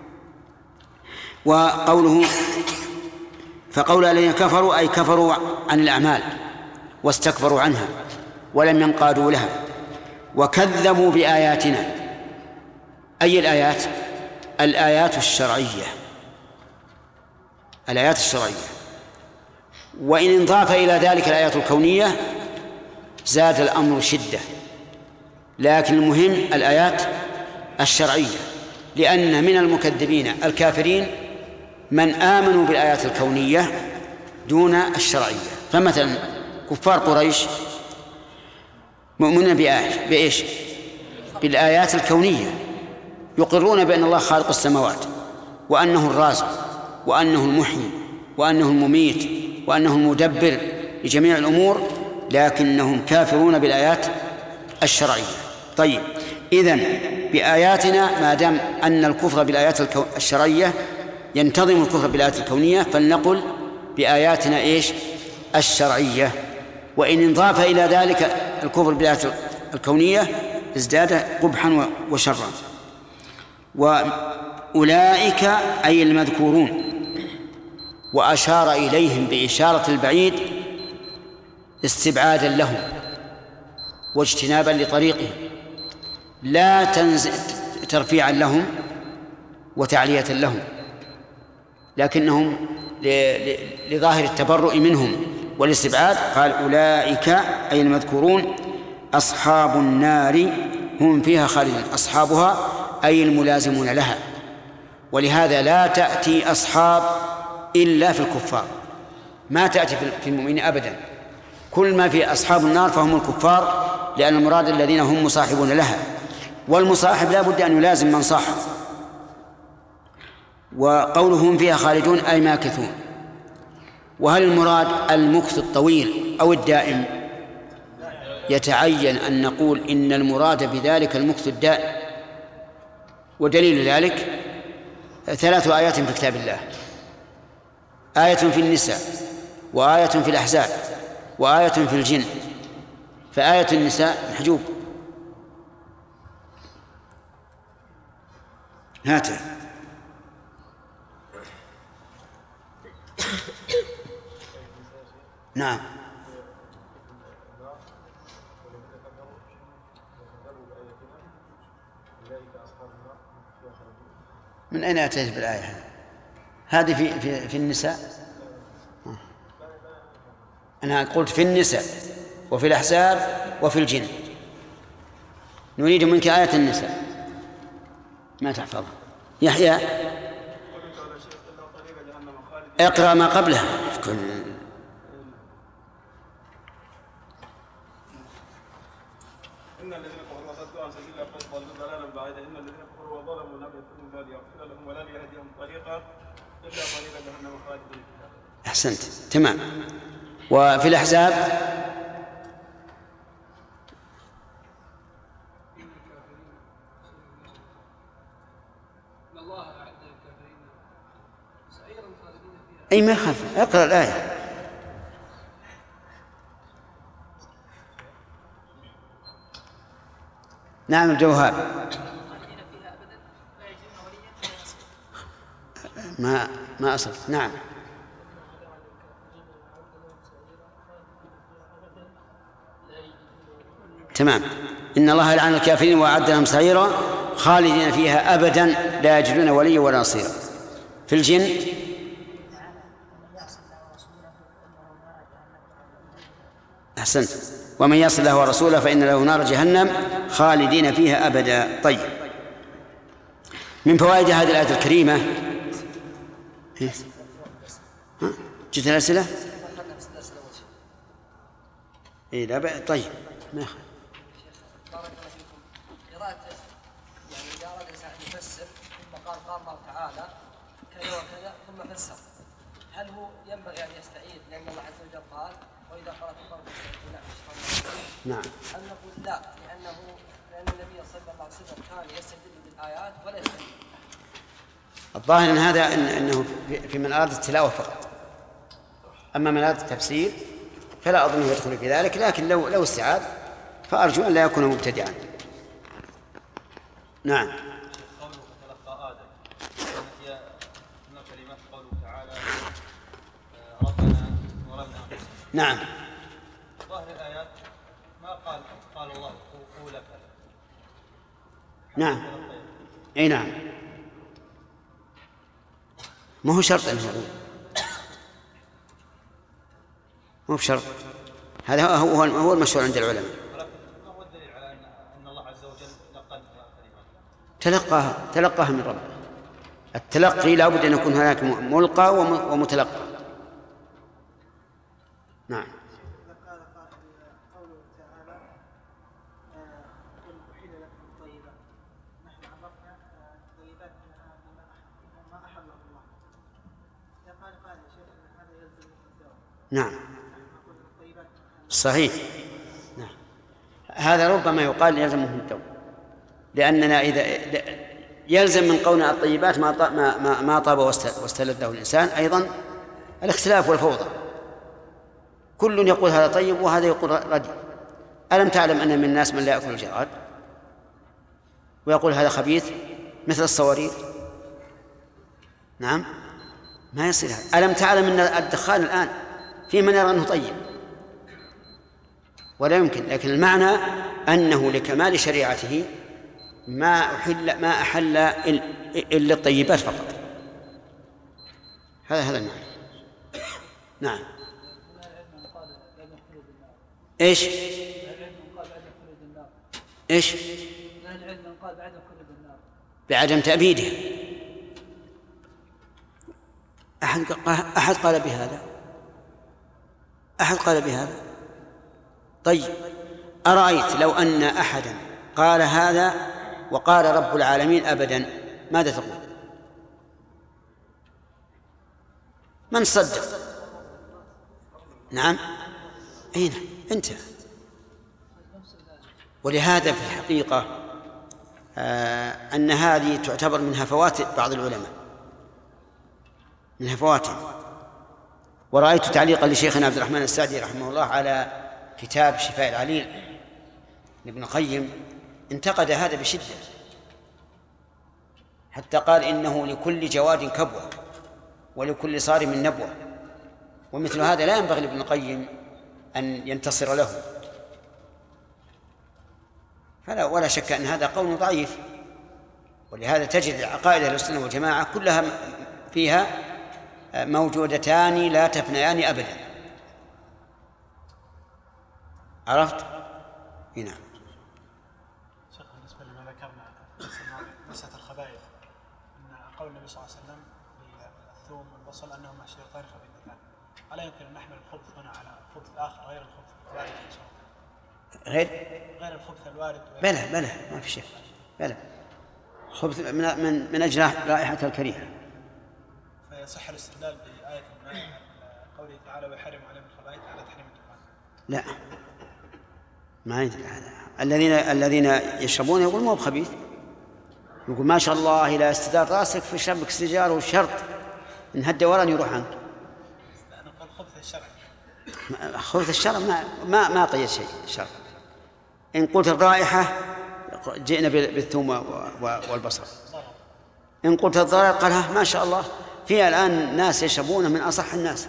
وقوله فقول الذين كفروا أي كفروا عن الأعمال واستكبروا عنها ولم ينقادوا لها. وكذبوا بآياتنا، أي الآيات؟ الآيات الشرعية، الآيات الشرعية. وإن انضاف إلى ذلك الآيات الكونية زاد الأمر شدة، لكن المهم الآيات الشرعية، لأن من المكذبين الكافرين من آمنوا بالآيات الكونية دون الشرعية. فمثلا كفار قريش مؤمنون بإيش؟ بالآيات الكونية، يقرون بأن الله خالق السماوات وأنه الرازق وأنه المحيي وأنه المميت وأنه المدبر لجميع الأمور، لكنهم كافرون بالآيات الشرعية. طيب إذن بآياتنا ما دام أن الكفر بالآيات الشرعية ينتظم الكفر بالآيات الكونية، فلنقل بآياتنا إيش؟ الشرعية. وإن انضاف إلى ذلك الكفر بالآيات الكونية ازداد قبحا وشرا. وأولئك أي المذكورون، وأشار إليهم بإشارة البعيد استبعادا لهم واجتنابا لطريقهم، لا ترفيعا لهم وتعلية لهم، لكنهم لظاهر التبرؤ منهم والاستبعاد قال أولئك أي المذكورون أصحاب النار هم فيها خالدون. أصحابها أي الملازمون لها، ولهذا لا تأتي أصحاب إلا في الكفار، ما تأتي في المؤمنين أبدا. كل ما في أصحاب النار فهم الكفار، لأن المراد الذين هم مصاحبون لها، والمصاحب لا بد أن يلازم من صاحب. وقولهم فيها خالدون أي ماكثون. وهل المراد المكث الطويل أو الدائم؟ يتعين أن نقول إن المراد بذلك المكث الدائم، ودليل ذلك 3 آيات في كتاب الله: آية في النساء، وآية في الأحزاب، وآية في الجن. فآية النساء محجوب. هاته. نعم. من أين أتيت بالآية هذه؟ في النساء. أنا قلت في النساء وفي الأحزاب وفي الجن. نريد منك آية النساء ما تحفظها. يحيى اقرأ ما قبلها. إن الذين كفروا وصدوا عن سبيل الله قد ضلوا ضلالا بعيدا. إن الذين كفروا وظلموا لم يكن الله ليغفر لهم ولا ليهديهم طريقا إلا طريق جهنم خالدين فيها. أحسنت، تمام. وفي الأحزاب أي ما يخاف. اقرأ الآية. نعم الجوهر. ما أصلت. نعم. تمام. إن الله يلعن الكافرين وأعد لهم سعيرا خالدين فيها أبدا لا يجدون وليا ولا نصيرا. في الجن أحسنت. ومن يصل الله ورسوله فإن له نار جهنم خالدين فيها أبدا. طيب، من فوائد هذه الآية الكريمة جت الأسئلة؟ إيه لا بأس. طيب ما يخالف. بارك الله فيكم. قراءة يعني إذا أراد الإنسان أن يفسر ثم قال الله تعالى كذا وكذا ثم فسر، هل هو ينبغي أن يستعيد لأن الله عز وجل قال وإذا قرأت القرآن فاستعيذوا بالله؟ نعم. هل نقول لا لأن النبي صلى الله عليه وسلم كان يستدل بالآيات ولا يستدل؟ الظاهر أن هذا أنه في من أراد التلاوة فقط، أما من أراد التفسير فلا أظنه يدخل في ذلك، لكن لو استعاد فأرجو أن لا يكون مبتدعا. نعم. قوله تلقى آدم هي من كلمات قوله تعالى ربنا ظلمنا أنفسنا. نعم. ظاهر الآيات ما قال الله قول كذا. نعم. أي نعم. ما هو شرط أنه يقول، مو بشرط. هذا هو المشهور عند العلماء. ما هو الدليل على أن الله عز وجل تلقاها من ربه. التلقي لا بد أن يكون هناك ملقى ومتلقى. نعم. نعم صحيح. نعم. هذا ربما يقال يلزمه الدوم، لأننا إذا يلزم من قولنا الطيبات ما طاب واستلذه الإنسان أيضا الاختلاف والفوضى. كل يقول هذا طيب وهذا يقول ردي. ألم تعلم أن من الناس من لا يأكل الجراد ويقول هذا خبيث مثل الصواريخ؟ نعم ما يصير هذا. ألم تعلم أن الدخان الآن في من يرى أنه طيب ولا يمكن، لكن المعنى أنه لكمال شريعته ما أحل إلا الطيبات فقط. هذا المعنى. نعم. إيش؟ إيش؟ بعدم تأبيده. أحد قال بهذا؟ أحد قال بهذا؟ طيب أرأيت لو أن أحدا قال هذا وقال رب العالمين أبدا، ماذا تقول؟ من صدق. نعم أين أنت. ولهذا في الحقيقة أن هذه تعتبر من هفوات بعض العلماء، من هفواتهم. ورأيت تعليقا لشيخنا عبد الرحمن السعدي رحمه الله على كتاب شفاء العليل لابن القيم، انتقد هذا بشدة، حتى قال إنه لكل جواد كبوة ولكل صارم نبوة، ومثل هذا لا ينبغي لابن القيم أن ينتصر له. ولا شك أن هذا قول ضعيف. ولهذا تجد عقائد أهل السنة والجماعة كلها فيها موجودتان لا تفنيان أبدا. عرفت؟ هنا شيخ بالنسبة لما ذكرنا مسألة الخبائث، أن قول النبي صلى الله عليه وسلم بالثوم والبصل أنهما شيطان خبيثتان، ألا يمكن أن نحمل الخبث هنا على الخبث الآخر غير الخبث الوارد في السنة؟ غير الخبث الوارد. بلى ما في شيء. بلى خبث من أجل رائحة الكريهة. فيصح الاستدلال بآية قوله تعالى ويحرم عليهم الخبائث على تحريم الدخان؟ لا، ما يدري هذا. الذين يشربون يقول مو بخبيث، يقول ما شاء الله إلى استدار راسك في شربك سيجار، والشرط إن هالدوران يروح عنك. لا، نقول خبث الشرع. خبث الشرع ما قيد شيء الشرع. إن قلت الرائحة جئنا بالثوم والبصل. إن قلت الضرر قال ما شاء الله فيها الآن ناس يشربون من أصح الناس.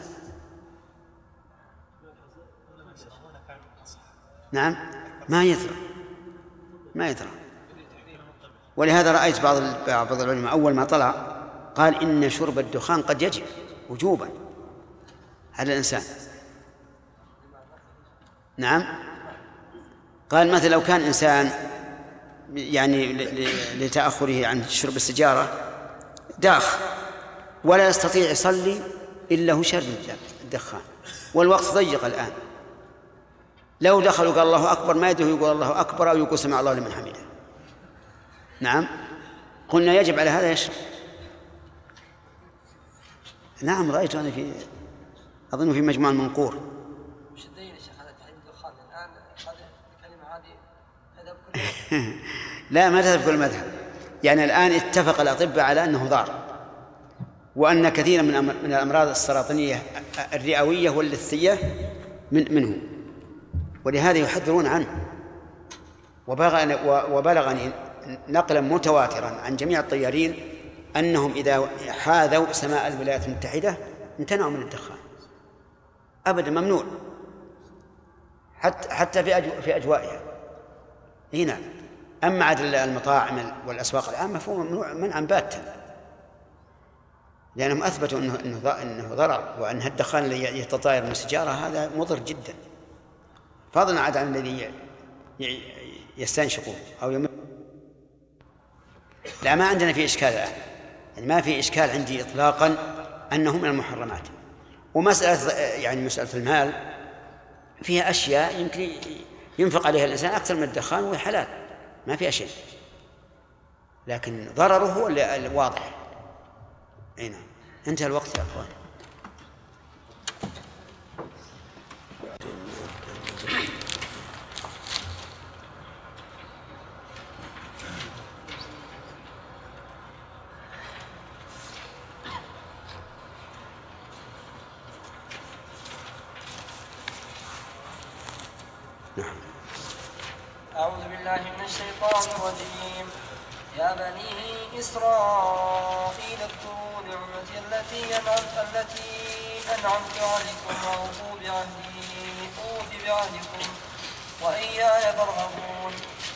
نعم ما يدرى. ولهذا رأيت بعض العلماء أول ما طلع قال إن شرب الدخان قد يجب وجوبا على الإنسان. نعم قال مثلا لو كان إنسان يعني لتأخره عن شرب السجارة داخ ولا يستطيع يصلي إلا هو شرب الدخان، والوقت ضيق الآن، لو دخلوا قال الله أكبر ما يدري يقول الله أكبر أو يقول سمع الله لمن حمده. نعم قلنا يجب على هذا يشرب. نعم رأيت أنا أظن في مجموع المنقور. مش الدين يا شيخ هذا تحريم الدخان الآن هذه الكلمة هذه تذهب كل لا ما تذهب كل مذهب. يعني الآن اتفق الأطباء على أنه ضار، وأن كثيرا من الأمراض السرطانية الرئوية واللثية منه، ولهذا يحذرون عنه. وبلغني نقلا متواترا عن جميع الطيارين أنهم إذا حاذوا سماء الولايات المتحدة امتنعوا من الدخان أبدا، ممنوع حتى في أجوائها هنا. أما عاد المطاعم والأسواق العامة فهو ممنوع منعا باتا، لأنهم أثبتوا أنه ضرر، وأن الدخان الذي يتطاير من السيجارة هذا مضر جدا، فضلا عاد عن الذي يستنشقه أو لا ما عندنا في إشكال الآن، يعني ما في إشكال عندي إطلاقا أنه من المحرمات. ومسألة يعني مسألة المال فيها أشياء يمكن ينفق عليها الإنسان أكثر من الدخان وهي حلال ما فيها شيء، لكن ضرره هو الواضح. هنا انتهى الوقت يا أخوان. أعوذ بالله من الشيطان الرجيم. يا بني إسرائيل اذكروا نعمتي التي أنعمت عليكم وأوفوا بعهدكم وإياي فارهبون.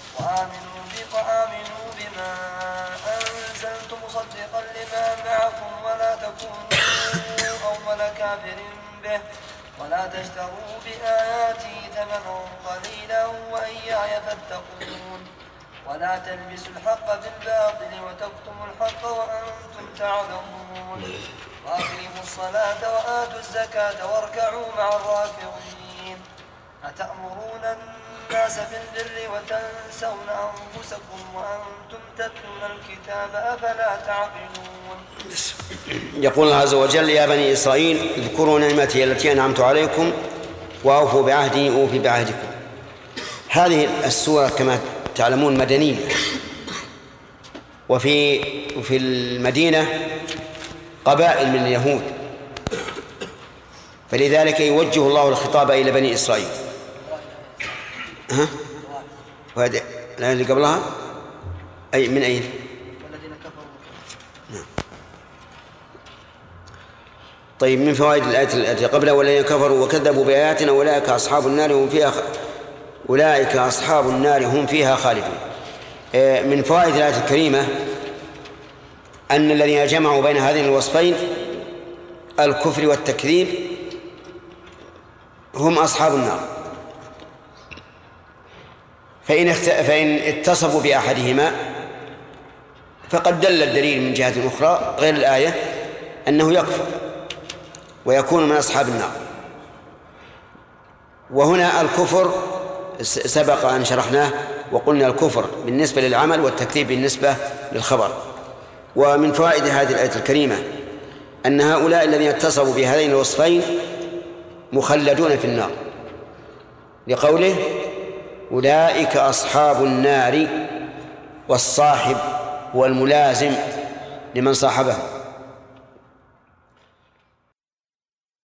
وآمنوا بما أنزلت مصدقا لما معكم ولا تكونوا أول كافر به ولا تشتروا بآياتي ثمنا قليلا وإياي فاتقون. ولا تلبسوا الحق بالباطل وتكتموا الحق وأنتم تعلمون. وأقيموا الصلاة وآتوا الزكاة واركعوا مع الراكعين. أتأمرون الناس بالبر وتنسون أنفسكم وأنتم تتلون الكتاب أفلا تعقلون. يقول الله عز وجل: يا بني إسرائيل اذكروا نعمتي التي أنعمت عليكم وأوفوا بعهدي أوفي بعهدكم. هذه السورة كما تعلمون مدنية، وفي المدينة قبائل من اليهود، فلذلك يوجه الله الخطاب إلى بني إسرائيل. وهذه الآية اللي قبلها أي من أين؟ طيب، من فوائد الآية التي قبلها: والذين كفروا وكذبوا بآياتنا أولئك أصحاب النار هم فيها خالدون. من فوائد الآية الكريمة أن الذين جمعوا بين هذين الوصفين الكفر والتكذيب هم أصحاب النار، فإن اتصفوا بأحدهما فقد دل الدليل من جهة أخرى غير الآية أنه يكفر ويكون من أصحاب النار. وهنا الكفر سبق أن شرحناه وقلنا الكفر بالنسبة للعمل والتكذيب بالنسبة للخبر. ومن فوائد هذه الآية الكريمة أن هؤلاء الذين اتصفوا بهذين الوصفين مخلدون في النار، لقوله: أولئك أصحاب النار، والصاحب هو الملازم لمن صاحبه.